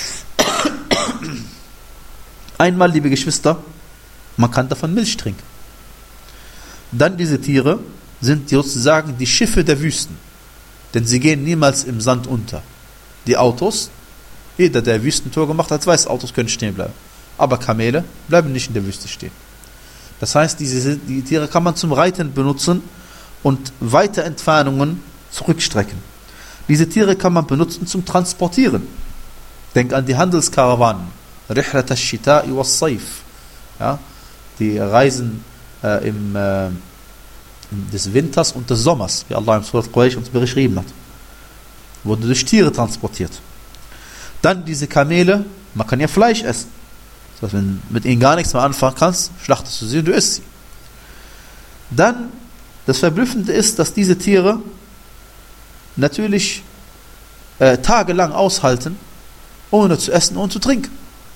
[SPEAKER 1] Einmal, liebe Geschwister, man kann davon Milch trinken. Dann diese Tiere sind sozusagen die Schiffe der Wüsten. Denn sie gehen niemals im Sand unter. Die Autos, jeder, der Wüstentour gemacht hat, weiß, Autos können stehen bleiben. Aber Kamele bleiben nicht in der Wüste stehen. Das heißt, diese die Tiere kann man zum Reiten benutzen und weite Entfernungen zurückstrecken. Diese Tiere kann man benutzen zum Transportieren. Denk an die Handelskarawanen. Rihlat ash-shita'i was-sayf. Ja, die reisen äh, im, äh, des Winters und des Sommers, wie Allah im Surat Quraysh uns beschrieben hat. Wurden durch Tiere transportiert. Dann diese Kamele, man kann ja Fleisch essen. Das heißt, wenn du mit ihnen gar nichts mehr anfangen kannst, schlachtest du sie und du isst sie. Dann, das Verblüffende ist, dass diese Tiere natürlich äh, tagelang aushalten, ohne zu essen und zu trinken.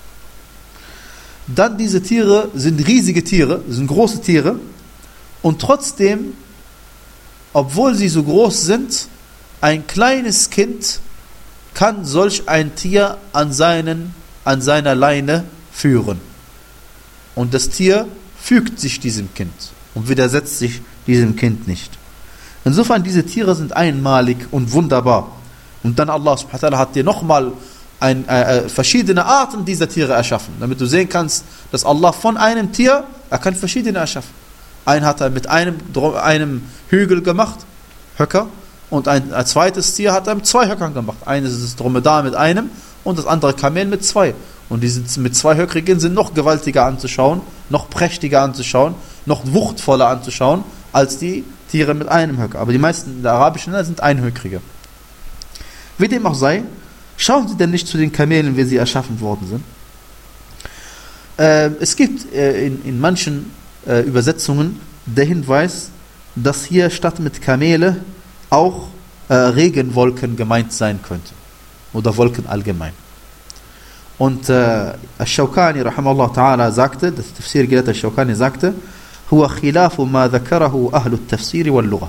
[SPEAKER 1] Dann diese Tiere sind riesige Tiere, sind große Tiere und trotzdem, obwohl sie so groß sind, ein kleines Kind kann solch ein Tier an, seinen, an seiner Leine führen. Und das Tier fügt sich diesem Kind und widersetzt sich diesem Kind nicht. Insofern, diese Tiere sind einmalig und wunderbar. Und dann Allah subhanahu wa ta'ala hat dir nochmal ein, äh, verschiedene Arten dieser Tiere erschaffen, damit du sehen kannst, dass Allah von einem Tier, er kann verschiedene erschaffen. Einen hat er mit einem, einem Hügel gemacht, Höcker, und ein, ein zweites Tier hat er mit zwei Höckern gemacht. Eines ist das Dromedar mit einem und das andere Kamel mit zwei. Und diese mit zwei Höckrigen sind noch gewaltiger anzuschauen, noch prächtiger anzuschauen, noch wuchtvoller anzuschauen, als die Tiere mit einem Höcker. Aber die meisten der arabischen Länder sind einhöckrige. Wie dem auch sei, schauen Sie denn nicht zu den Kamelen, wie sie erschaffen worden sind. Äh, es gibt äh, in, in manchen äh, Übersetzungen der Hinweis, dass hier statt mit Kamele auch äh, Regenwolken gemeint sein könnte. Oder Wolken allgemein. Und äh, Ash-Shawkani rahimahullah ta'ala sagte, das Tafsir-Gelehrte Ash-Shawkani sagte, huwa khilafu ma dhakarahu ahlu at-tafsir wal-lugha.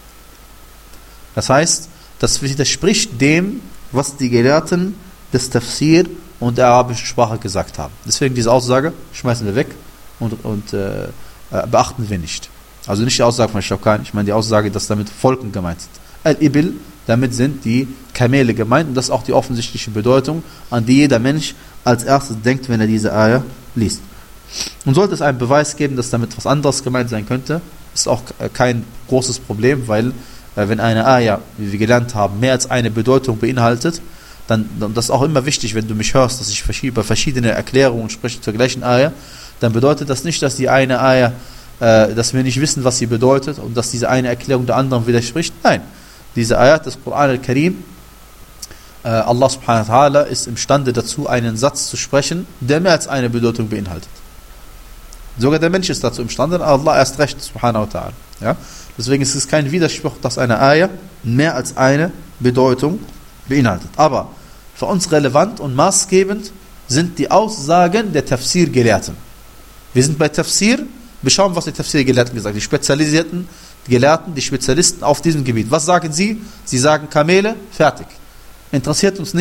[SPEAKER 1] Das heißt, das widerspricht dem, was die Gelehrten des Tafsir und der arabischen Sprache gesagt haben. Deswegen diese Aussage schmeißen wir weg und, und äh, beachten wir nicht. Also nicht die Aussage von Shawkani, ich meine die Aussage, dass damit Volken gemeint sind. Al-Ibil, damit sind die Kamele gemeint und das ist auch die offensichtliche Bedeutung, an die jeder Mensch als erstes denkt, wenn er diese Ayah liest. Und sollte es einen Beweis geben, dass damit was anderes gemeint sein könnte, ist auch kein großes Problem, weil wenn eine Ayah, wie wir gelernt haben, mehr als eine Bedeutung beinhaltet, dann, dann das ist auch immer wichtig, wenn du mich hörst, dass ich über verschiedene Erklärungen spreche zur gleichen Ayah, dann bedeutet das nicht, dass die eine Ayah, äh, dass wir nicht wissen, was sie bedeutet und dass diese eine Erklärung der anderen widerspricht. Nein, diese Ayat des Koran al-Karim, äh, Allah subhanahu wa ta'ala ist imstande dazu, einen Satz zu sprechen, der mehr als eine Bedeutung beinhaltet. Sogar der Mensch ist dazu imstande, Allah erst recht, subhanahu wa ta'ala. Ja? Deswegen ist es kein Widerspruch, dass eine Ayah mehr als eine Bedeutung beinhaltet. Aber für uns relevant und maßgebend sind die Aussagen der Tafsir-Gelehrten. Wir sind bei Tafsir, wir schauen, was die Tafsir-Gelehrten gesagt haben. Die spezialisierten Gelehrten, die Spezialisten auf diesem Gebiet. Was sagen sie? Sie sagen Kamele, fertig. Interessiert uns nicht,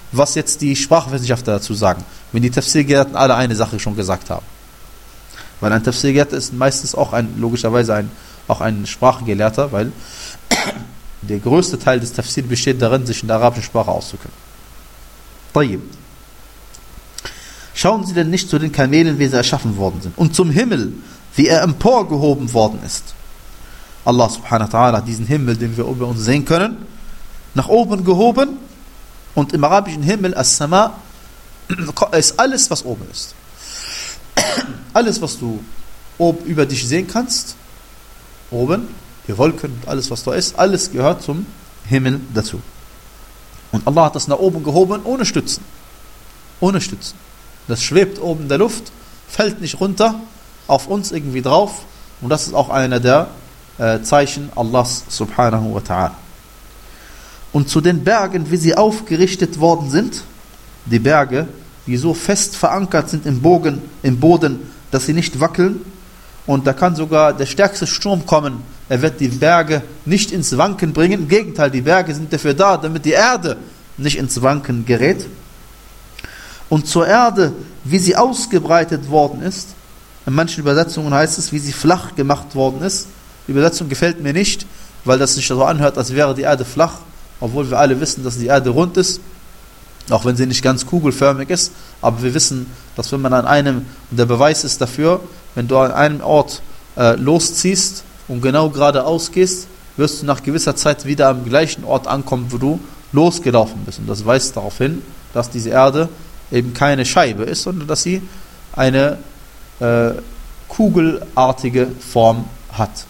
[SPEAKER 1] was jetzt die Sprachwissenschaftler dazu sagen, wenn die Tafsir-Gelehrten alle eine Sache schon gesagt haben. Weil ein Tafsir-Gelehrter ist meistens auch ein, logischerweise ein, auch ein Sprachgelehrter, weil der größte Teil des Tafsir besteht darin, sich in der arabischen Sprache auszukennen. Tayyib. Schauen Sie denn nicht zu den Kamelen, wie sie erschaffen worden sind, und zum Himmel, wie er emporgehoben worden ist. Allah subhanahu wa ta'ala hat diesen Himmel, den wir über uns sehen können, nach oben gehoben, und im arabischen Himmel, As-Sama, ist alles, was oben ist. Alles, was du oben über dich sehen kannst, oben, die Wolken, alles, was da ist, alles gehört zum Himmel dazu. Und Allah hat das nach oben gehoben, ohne Stützen. Ohne Stützen. Das schwebt oben in der Luft, fällt nicht runter, auf uns irgendwie drauf. Und das ist auch einer der äh, Zeichen Allahs subhanahu wa ta'ala. Und zu den Bergen, wie sie aufgerichtet worden sind, die Berge, die so fest verankert sind im Bogen, im Boden, dass sie nicht wackeln. Und da kann sogar der stärkste Sturm kommen. Er wird die Berge nicht ins Wanken bringen. Im Gegenteil, die Berge sind dafür da, damit die Erde nicht ins Wanken gerät. Und zur Erde, wie sie ausgebreitet worden ist. In manchen Übersetzungen heißt es, wie sie flach gemacht worden ist. Die Übersetzung gefällt mir nicht, weil das sich so anhört, als wäre die Erde flach, obwohl wir alle wissen, dass die Erde rund ist, auch wenn sie nicht ganz kugelförmig ist. Aber wir wissen, dass wenn man an einem, und der Beweis ist dafür, wenn du an einem Ort äh, losziehst und genau geradeaus gehst, wirst du nach gewisser Zeit wieder am gleichen Ort ankommen, wo du losgelaufen bist. Und das weist darauf hin, dass diese Erde eben keine Scheibe ist, sondern dass sie eine äh, kugelartige Form hat.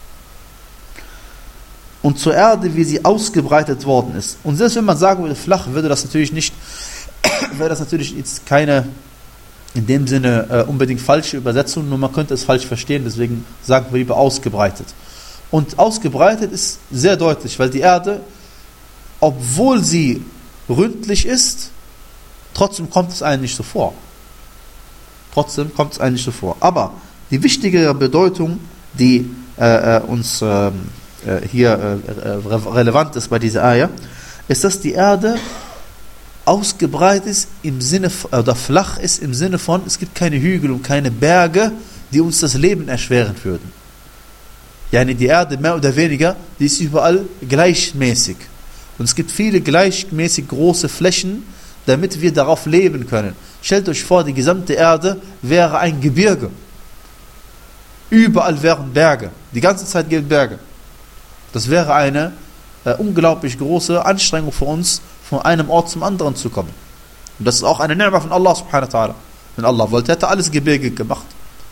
[SPEAKER 1] Und zur Erde, wie sie ausgebreitet worden ist. Und selbst wenn man sagen würde, flach, würde das natürlich nicht, wäre das natürlich jetzt keine, in dem Sinne, äh, unbedingt falsche Übersetzung, nur man könnte es falsch verstehen, deswegen sagen wir lieber ausgebreitet. Und ausgebreitet ist sehr deutlich, weil die Erde, obwohl sie ründlich ist, trotzdem kommt es einem nicht so vor. Trotzdem kommt es einem nicht so vor. Aber die wichtigere Bedeutung, die äh, äh, uns äh, hier äh, relevant ist bei dieser Ayah, ist, dass die Erde ausgebreitet ist im Sinne oder flach ist im Sinne von, es gibt keine Hügel und keine Berge, die uns das Leben erschweren würden. Yani die Erde mehr oder weniger, die ist überall gleichmäßig. Und es gibt viele gleichmäßig große Flächen, damit wir darauf leben können. Stellt euch vor, die gesamte Erde wäre ein Gebirge. Überall wären Berge. Die ganze Zeit gibt es Berge. Das wäre eine äh, unglaublich große Anstrengung für uns, von einem Ort zum anderen zu kommen. Und das ist auch eine Ni'ma von Allah subhanahu wa ta'ala. Wenn Allah wollte, hätte alles Gebirge gemacht.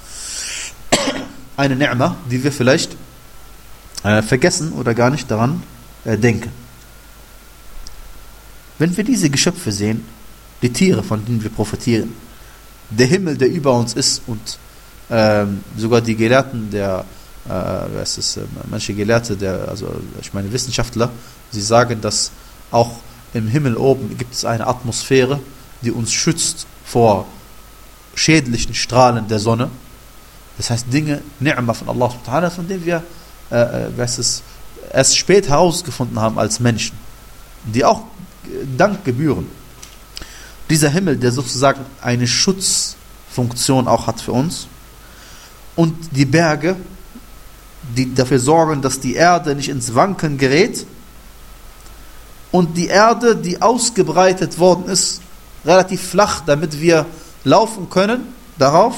[SPEAKER 1] Eine Ni'ma, die wir vielleicht äh, vergessen oder gar nicht daran äh, denken. Wenn wir diese Geschöpfe sehen, die Tiere, von denen wir profitieren, der Himmel, der über uns ist, und ähm, sogar die Gelehrten der Äh, es ist, äh, manche Gelehrte, der, also ich meine Wissenschaftler, sie sagen, dass auch im Himmel oben gibt es eine Atmosphäre, die uns schützt vor schädlichen Strahlen der Sonne. Das heißt Dinge, Ni'ma von Allah subhanahu wa ta'ala, von denen wir äh, was es, erst spät herausgefunden haben als Menschen, die auch Dank gebühren. Dieser Himmel, der sozusagen eine Schutzfunktion auch hat für uns, und die Berge, die dafür sorgen, dass die Erde nicht ins Wanken gerät, und die Erde, die ausgebreitet worden ist, relativ flach, damit wir laufen können darauf.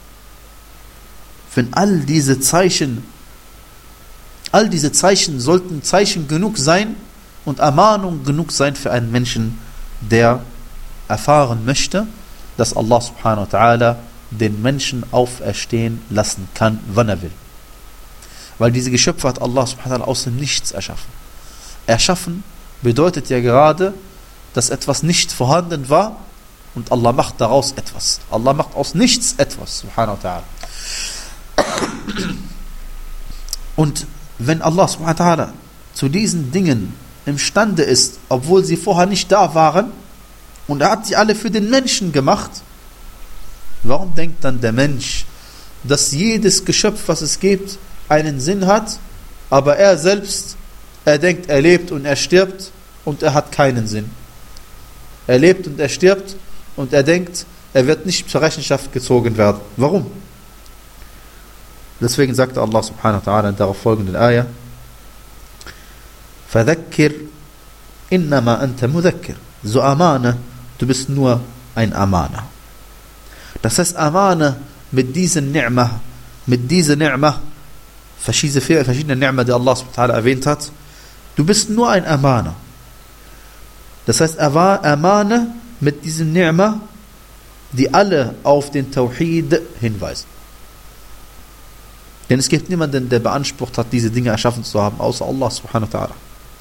[SPEAKER 1] Wenn all diese Zeichen, all diese Zeichen sollten Zeichen genug sein und Ermahnung genug sein für einen Menschen, der erfahren möchte, dass Allah subhanahu wa ta'ala den Menschen auferstehen lassen kann, wann er will. Weil diese Geschöpfe hat Allah subhanahu wa ta'ala aus dem Nichts erschaffen. Erschaffen bedeutet ja gerade, dass etwas nicht vorhanden war und Allah macht daraus etwas. Allah macht aus nichts etwas, subhanahu wa ta'ala. Und wenn Allah subhanahu wa ta'ala zu diesen Dingen imstande ist, obwohl sie vorher nicht da waren, und er hat sie alle für den Menschen gemacht, warum denkt dann der Mensch, dass jedes Geschöpf, was es gibt, einen Sinn hat, aber er selbst, er denkt, er lebt und er stirbt und er hat keinen Sinn? Er lebt und er stirbt und er denkt, er wird nicht zur Rechenschaft gezogen werden. Warum? Deswegen sagte Allah subhanahu wa ta'ala in darauf folgenden Ayah: فَذَكِّرْ إِنَّمَا أَنْتَ مُذَكِّرْ. So Amane, du bist nur ein Amana. Das heißt, Amane mit diesen Ni'mah, mit dieser Ni'mah, verschiedene, verschiedene Ni'mah, die Allah subhanahu wa ta'ala erwähnt hat, du bist nur ein Amana. Das heißt, Amane mit diesen Ni'mah, die alle auf den Tawhid hinweisen. Denn es gibt niemanden, der beansprucht hat, diese Dinge erschaffen zu haben, außer Allah subhanahu wa ta'ala.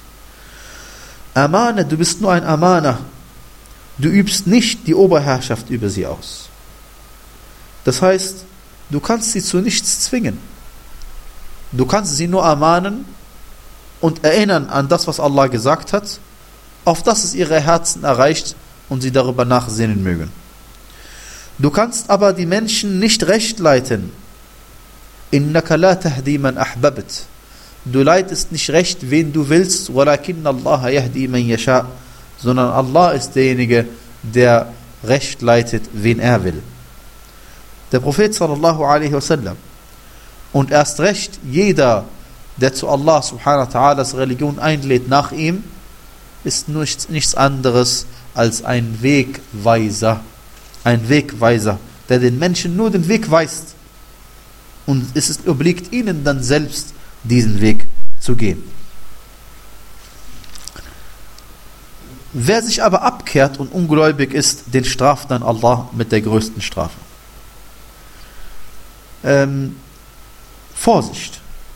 [SPEAKER 1] Amane, du bist nur ein Amana. Du übst nicht die Oberherrschaft über sie aus. Das heißt, du kannst sie zu nichts zwingen. Du kannst sie nur ermahnen und erinnern an das, was Allah gesagt hat, auf das es ihre Herzen erreicht und sie darüber nachsinnen mögen. Du kannst aber die Menschen nicht recht leiten. Innaka la tahdi man ahbabt. Du leitest nicht recht, wen du willst, walakin Allah yahdi man yasha, sondern Allah ist derjenige, der recht leitet, wen er will. Der Prophet sallallahu alaihi wasallam und erst recht jeder, der zu Allah subhanahu wa ta'alas Religion einlädt nach ihm, ist nichts, nichts anderes als ein Wegweiser. Ein Wegweiser, der den Menschen nur den Weg weist. Und es ist, obliegt ihnen dann selbst, diesen Weg zu gehen. Wer sich aber abkehrt und ungläubig ist, den straft dann Allah mit der größten Strafe. Ähm, Vorsicht!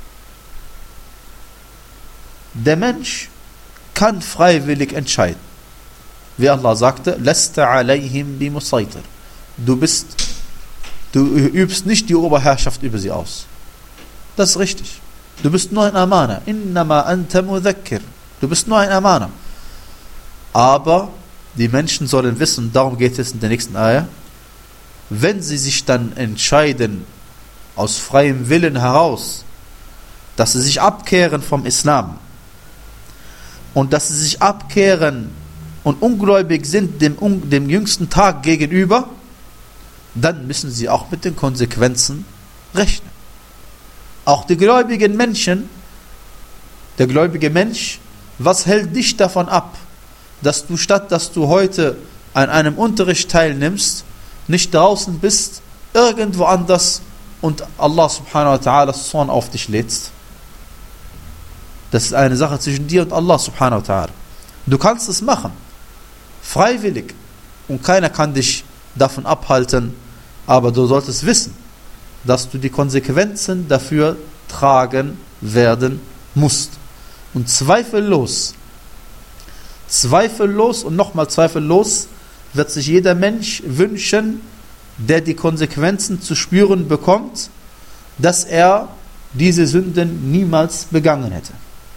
[SPEAKER 1] Der Mensch kann freiwillig entscheiden. Wie Allah sagte, Lasta alayhim bi musaytir. Du bist, du übst nicht die Oberherrschaft über sie aus. Das ist richtig. Du bist nur ein Amana. Innama anta mudhakkir. Du bist nur ein Amana. Aber die Menschen sollen wissen, darum geht es in der nächsten Ayah, wenn sie sich dann entscheiden, aus freiem Willen heraus, dass sie sich abkehren vom Islam und dass sie sich abkehren und ungläubig sind dem, dem jüngsten Tag gegenüber, dann müssen sie auch mit den Konsequenzen rechnen. Auch die gläubigen Menschen, der gläubige Mensch, was hält dich davon ab, dass du statt, dass du heute an einem Unterricht teilnimmst, nicht draußen bist, irgendwo anders und Allah subhanahu wa ta'ala Zorn auf dich lädst? Das ist eine Sache zwischen dir und Allah subhanahu wa ta'ala. Du kannst es machen, freiwillig, und keiner kann dich davon abhalten, aber du solltest wissen, dass du die Konsequenzen dafür tragen werden musst. Und zweifellos, zweifellos und nochmal zweifellos wird sich jeder Mensch wünschen, der die Konsequenzen zu spüren bekommt, dass er diese Sünden niemals begangen hätte.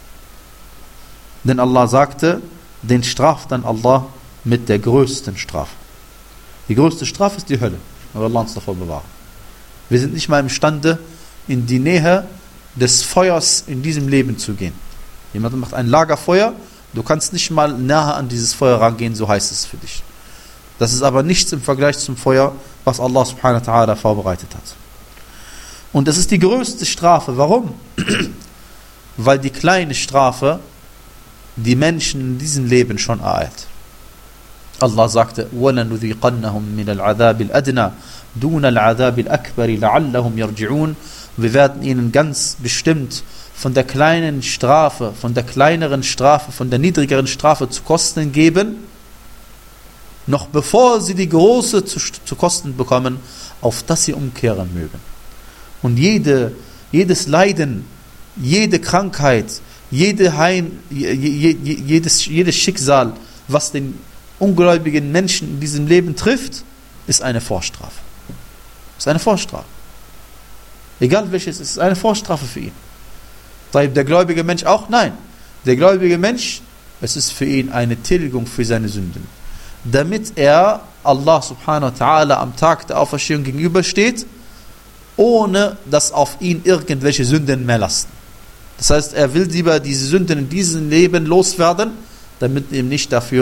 [SPEAKER 1] Denn Allah sagte, den straft dann Allah mit der größten Strafe. Die größte Strafe ist die Hölle. Aber Allah uns davor bewahrt. Wir sind nicht mal imstande, in die Nähe des Feuers in diesem Leben zu gehen. Jemand macht ein Lagerfeuer, du kannst nicht mal nahe an dieses Feuer rangehen, so heißt es für dich. Das ist aber nichts im Vergleich zum Feuer, was Allah subhanahu wa ta'ala vorbereitet hat. Und das ist die größte Strafe. Warum? Weil die kleine Strafe die Menschen in diesem Leben schon ereilt. Allah sagte, وَلَنُذِيقَنَّهُمْ مِنَ الْعَذَابِ الْأَدْنَى دُونَ الْعَذَابِ الْأَكْبَرِ لَعَلَّهُمْ يَرْجِعُونَ. Wir werden ihnen ganz bestimmt von der kleinen Strafe, von der kleineren Strafe, von der niedrigeren Strafe zu Kosten geben, noch bevor sie die große zu, zu Kosten bekommen, auf das sie umkehren mögen. Und jede, jedes Leiden, jede Krankheit, jede Heim, jedes, jedes Schicksal, was den ungläubigen Menschen in diesem Leben trifft, ist eine Vorstrafe. Ist eine Vorstrafe. Egal welches, es ist eine Vorstrafe für ihn. Der gläubige Mensch auch? Nein. Der gläubige Mensch, es ist für ihn eine Tilgung für seine Sünden. Damit er Allah subhanahu wa ta'ala am Tag der Auferstehung gegenübersteht, ohne dass auf ihn irgendwelche Sünden mehr lasten. Das heißt, er will lieber diese Sünden in diesem Leben loswerden, damit ihm nicht dafür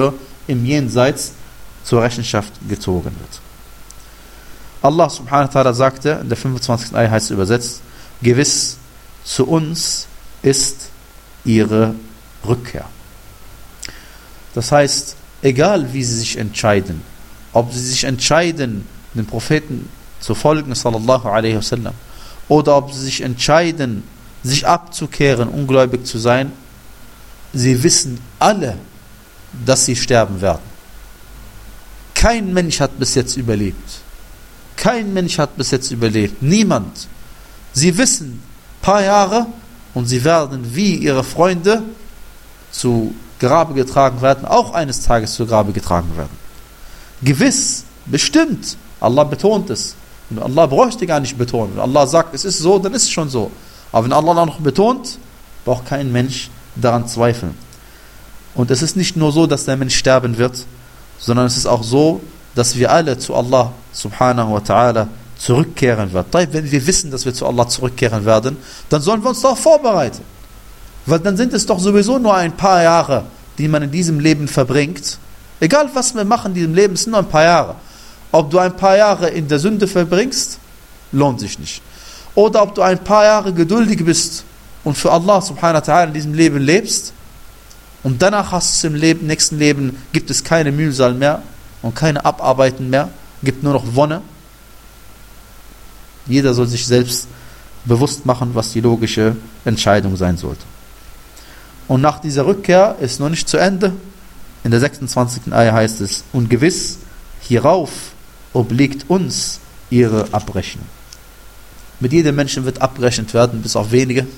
[SPEAKER 1] im Jenseits zur Rechenschaft gezogen wird. Allah subhanahu wa ta'ala sagte, in der fünfundzwanzigsten Ayah heißt es übersetzt, gewiss, zu uns ist ihre Rückkehr. Das heißt, egal wie sie sich entscheiden, ob sie sich entscheiden, den Propheten zu folgen, sallallahu alaihi wasallam, oder ob sie sich entscheiden, sich abzukehren, ungläubig zu sein, sie wissen alle, dass sie sterben werden. Kein Mensch hat bis jetzt überlebt. Kein Mensch hat bis jetzt überlebt. Niemand. Sie wissen, ein paar Jahre, und sie werden wie ihre Freunde zu Grabe getragen werden, auch eines Tages zu Grabe getragen werden. Gewiss, bestimmt. Allah betont es. Und Allah bräuchte gar nicht betonen. Wenn Allah sagt, es ist so, dann ist es schon so. Aber wenn Allah noch betont, braucht kein Mensch daran zweifeln. Und es ist nicht nur so, dass der Mensch sterben wird, sondern es ist auch so, dass wir alle zu Allah subhanahu wa ta'ala zurückkehren werden. Wenn wir wissen, dass wir zu Allah zurückkehren werden, dann sollen wir uns darauf vorbereiten. Weil dann sind es doch sowieso nur ein paar Jahre, die man in diesem Leben verbringt. Egal was wir machen in diesem Leben, es sind nur ein paar Jahre. Ob du ein paar Jahre in der Sünde verbringst, lohnt sich nicht. Oder ob du ein paar Jahre geduldig bist und für Allah subhanahu wa ta'ala in diesem Leben lebst und danach hast du im Leben, nächsten Leben, gibt es keine Mühsal mehr und keine Abarbeiten mehr, gibt nur noch Wonne. Jeder soll sich selbst bewusst machen, was die logische Entscheidung sein sollte. Und nach dieser Rückkehr ist noch nicht zu Ende. In der sechsundzwanzigsten Ayah heißt es, und gewiss, hierauf obliegt uns ihre Abrechnung. Mit jedem Menschen wird abgerechnet werden, bis auf wenige.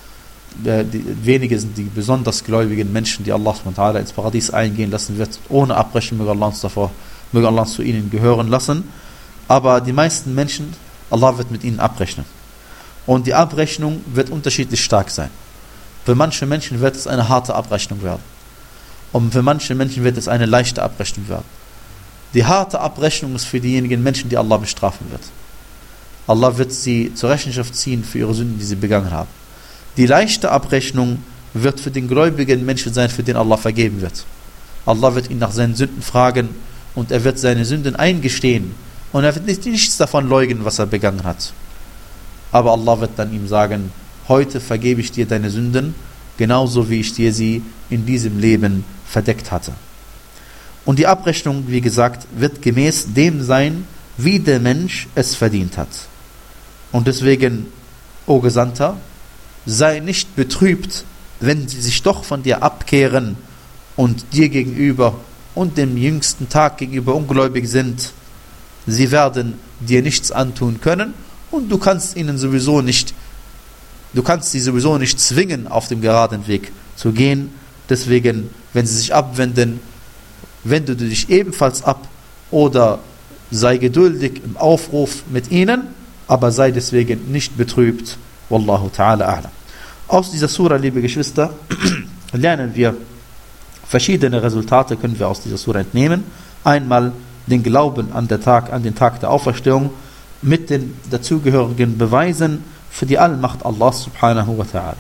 [SPEAKER 1] Die, wenige sind die besonders gläubigen Menschen, die Allah subhanahu wa ta'ala ins Paradies eingehen lassen wird, ohne Abrechnung, möge Allah uns davor, möge Allah uns zu ihnen gehören lassen. Aber die meisten Menschen, Allah wird mit ihnen abrechnen. Und die Abrechnung wird unterschiedlich stark sein. Für manche Menschen wird es eine harte Abrechnung werden. Und für manche Menschen wird es eine leichte Abrechnung werden. Die harte Abrechnung ist für diejenigen Menschen, die Allah bestrafen wird. Allah wird sie zur Rechenschaft ziehen für ihre Sünden, die sie begangen haben. Die leichte Abrechnung wird für den gläubigen Menschen sein, für den Allah vergeben wird. Allah wird ihn nach seinen Sünden fragen und er wird seine Sünden eingestehen. Und er wird nicht, nichts davon leugnen, was er begangen hat. Aber Allah wird dann ihm sagen, heute vergebe ich dir deine Sünden, genauso wie ich dir sie in diesem Leben verdeckt hatte. Und die Abrechnung, wie gesagt, wird gemäß dem sein, wie der Mensch es verdient hat. Und deswegen, o Gesandter, sei nicht betrübt, wenn sie sich doch von dir abkehren und dir gegenüber und dem jüngsten Tag gegenüber ungläubig sind. Sie werden dir nichts antun können und du kannst ihnen sowieso nicht, du kannst sie sowieso nicht zwingen, auf dem geraden Weg zu gehen. Deswegen, wenn sie sich abwenden, wende du dich ebenfalls ab oder sei geduldig im Aufruf mit ihnen, aber sei deswegen nicht betrübt. Wallahu ta'ala a'lam. Aus dieser Sura, liebe Geschwister, lernen wir verschiedene Resultate, können wir aus dieser Sura entnehmen. Einmal den Glauben an den Tag, an den Tag der Auferstehung mit den dazugehörigen Beweisen für die Allmacht Allahs subhanahu wa ta'ala.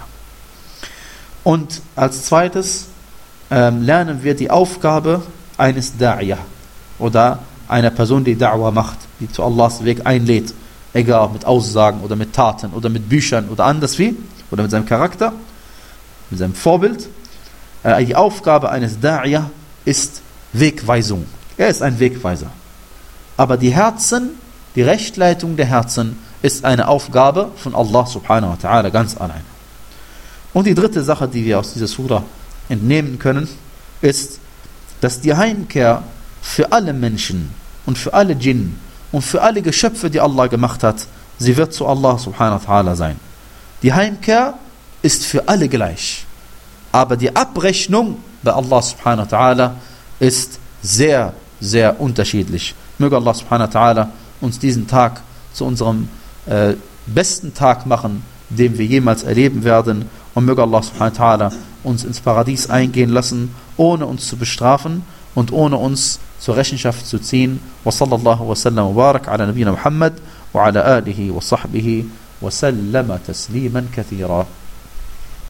[SPEAKER 1] Und als zweites ähm, lernen wir die Aufgabe eines Da'iyah oder einer Person, die Da'wah macht, die zu Allahs Weg einlädt, egal mit Aussagen oder mit Taten oder mit Büchern oder anders wie, oder mit seinem Charakter, mit seinem Vorbild. Äh, die Aufgabe eines Da'iyah ist Wegweisung. Er ist ein Wegweiser. Aber die Herzen, die Rechtleitung der Herzen ist eine Aufgabe von Allah subhanahu wa ta'ala ganz allein. Und die dritte Sache, die wir aus dieser Sura entnehmen können, ist, dass die Heimkehr für alle Menschen und für alle Djinn und für alle Geschöpfe, die Allah gemacht hat, sie wird zu Allah subhanahu wa ta'ala sein. Die Heimkehr ist für alle gleich. Aber die Abrechnung bei Allah subhanahu wa ta'ala ist sehr, sehr unterschiedlich. Möge Allah subhanahu wa ta'ala uns diesen Tag zu unserem äh, besten Tag machen, den wir jemals erleben werden. Und möge Allah subhanahu wa ta'ala uns ins Paradies eingehen lassen, ohne uns zu bestrafen und ohne uns zur Rechenschaft zu ziehen. Wa sallallahu wa sallam wa barak ala nabina Muhammad wa ala alihi wa sahbihi wa sallama tasliman kathira.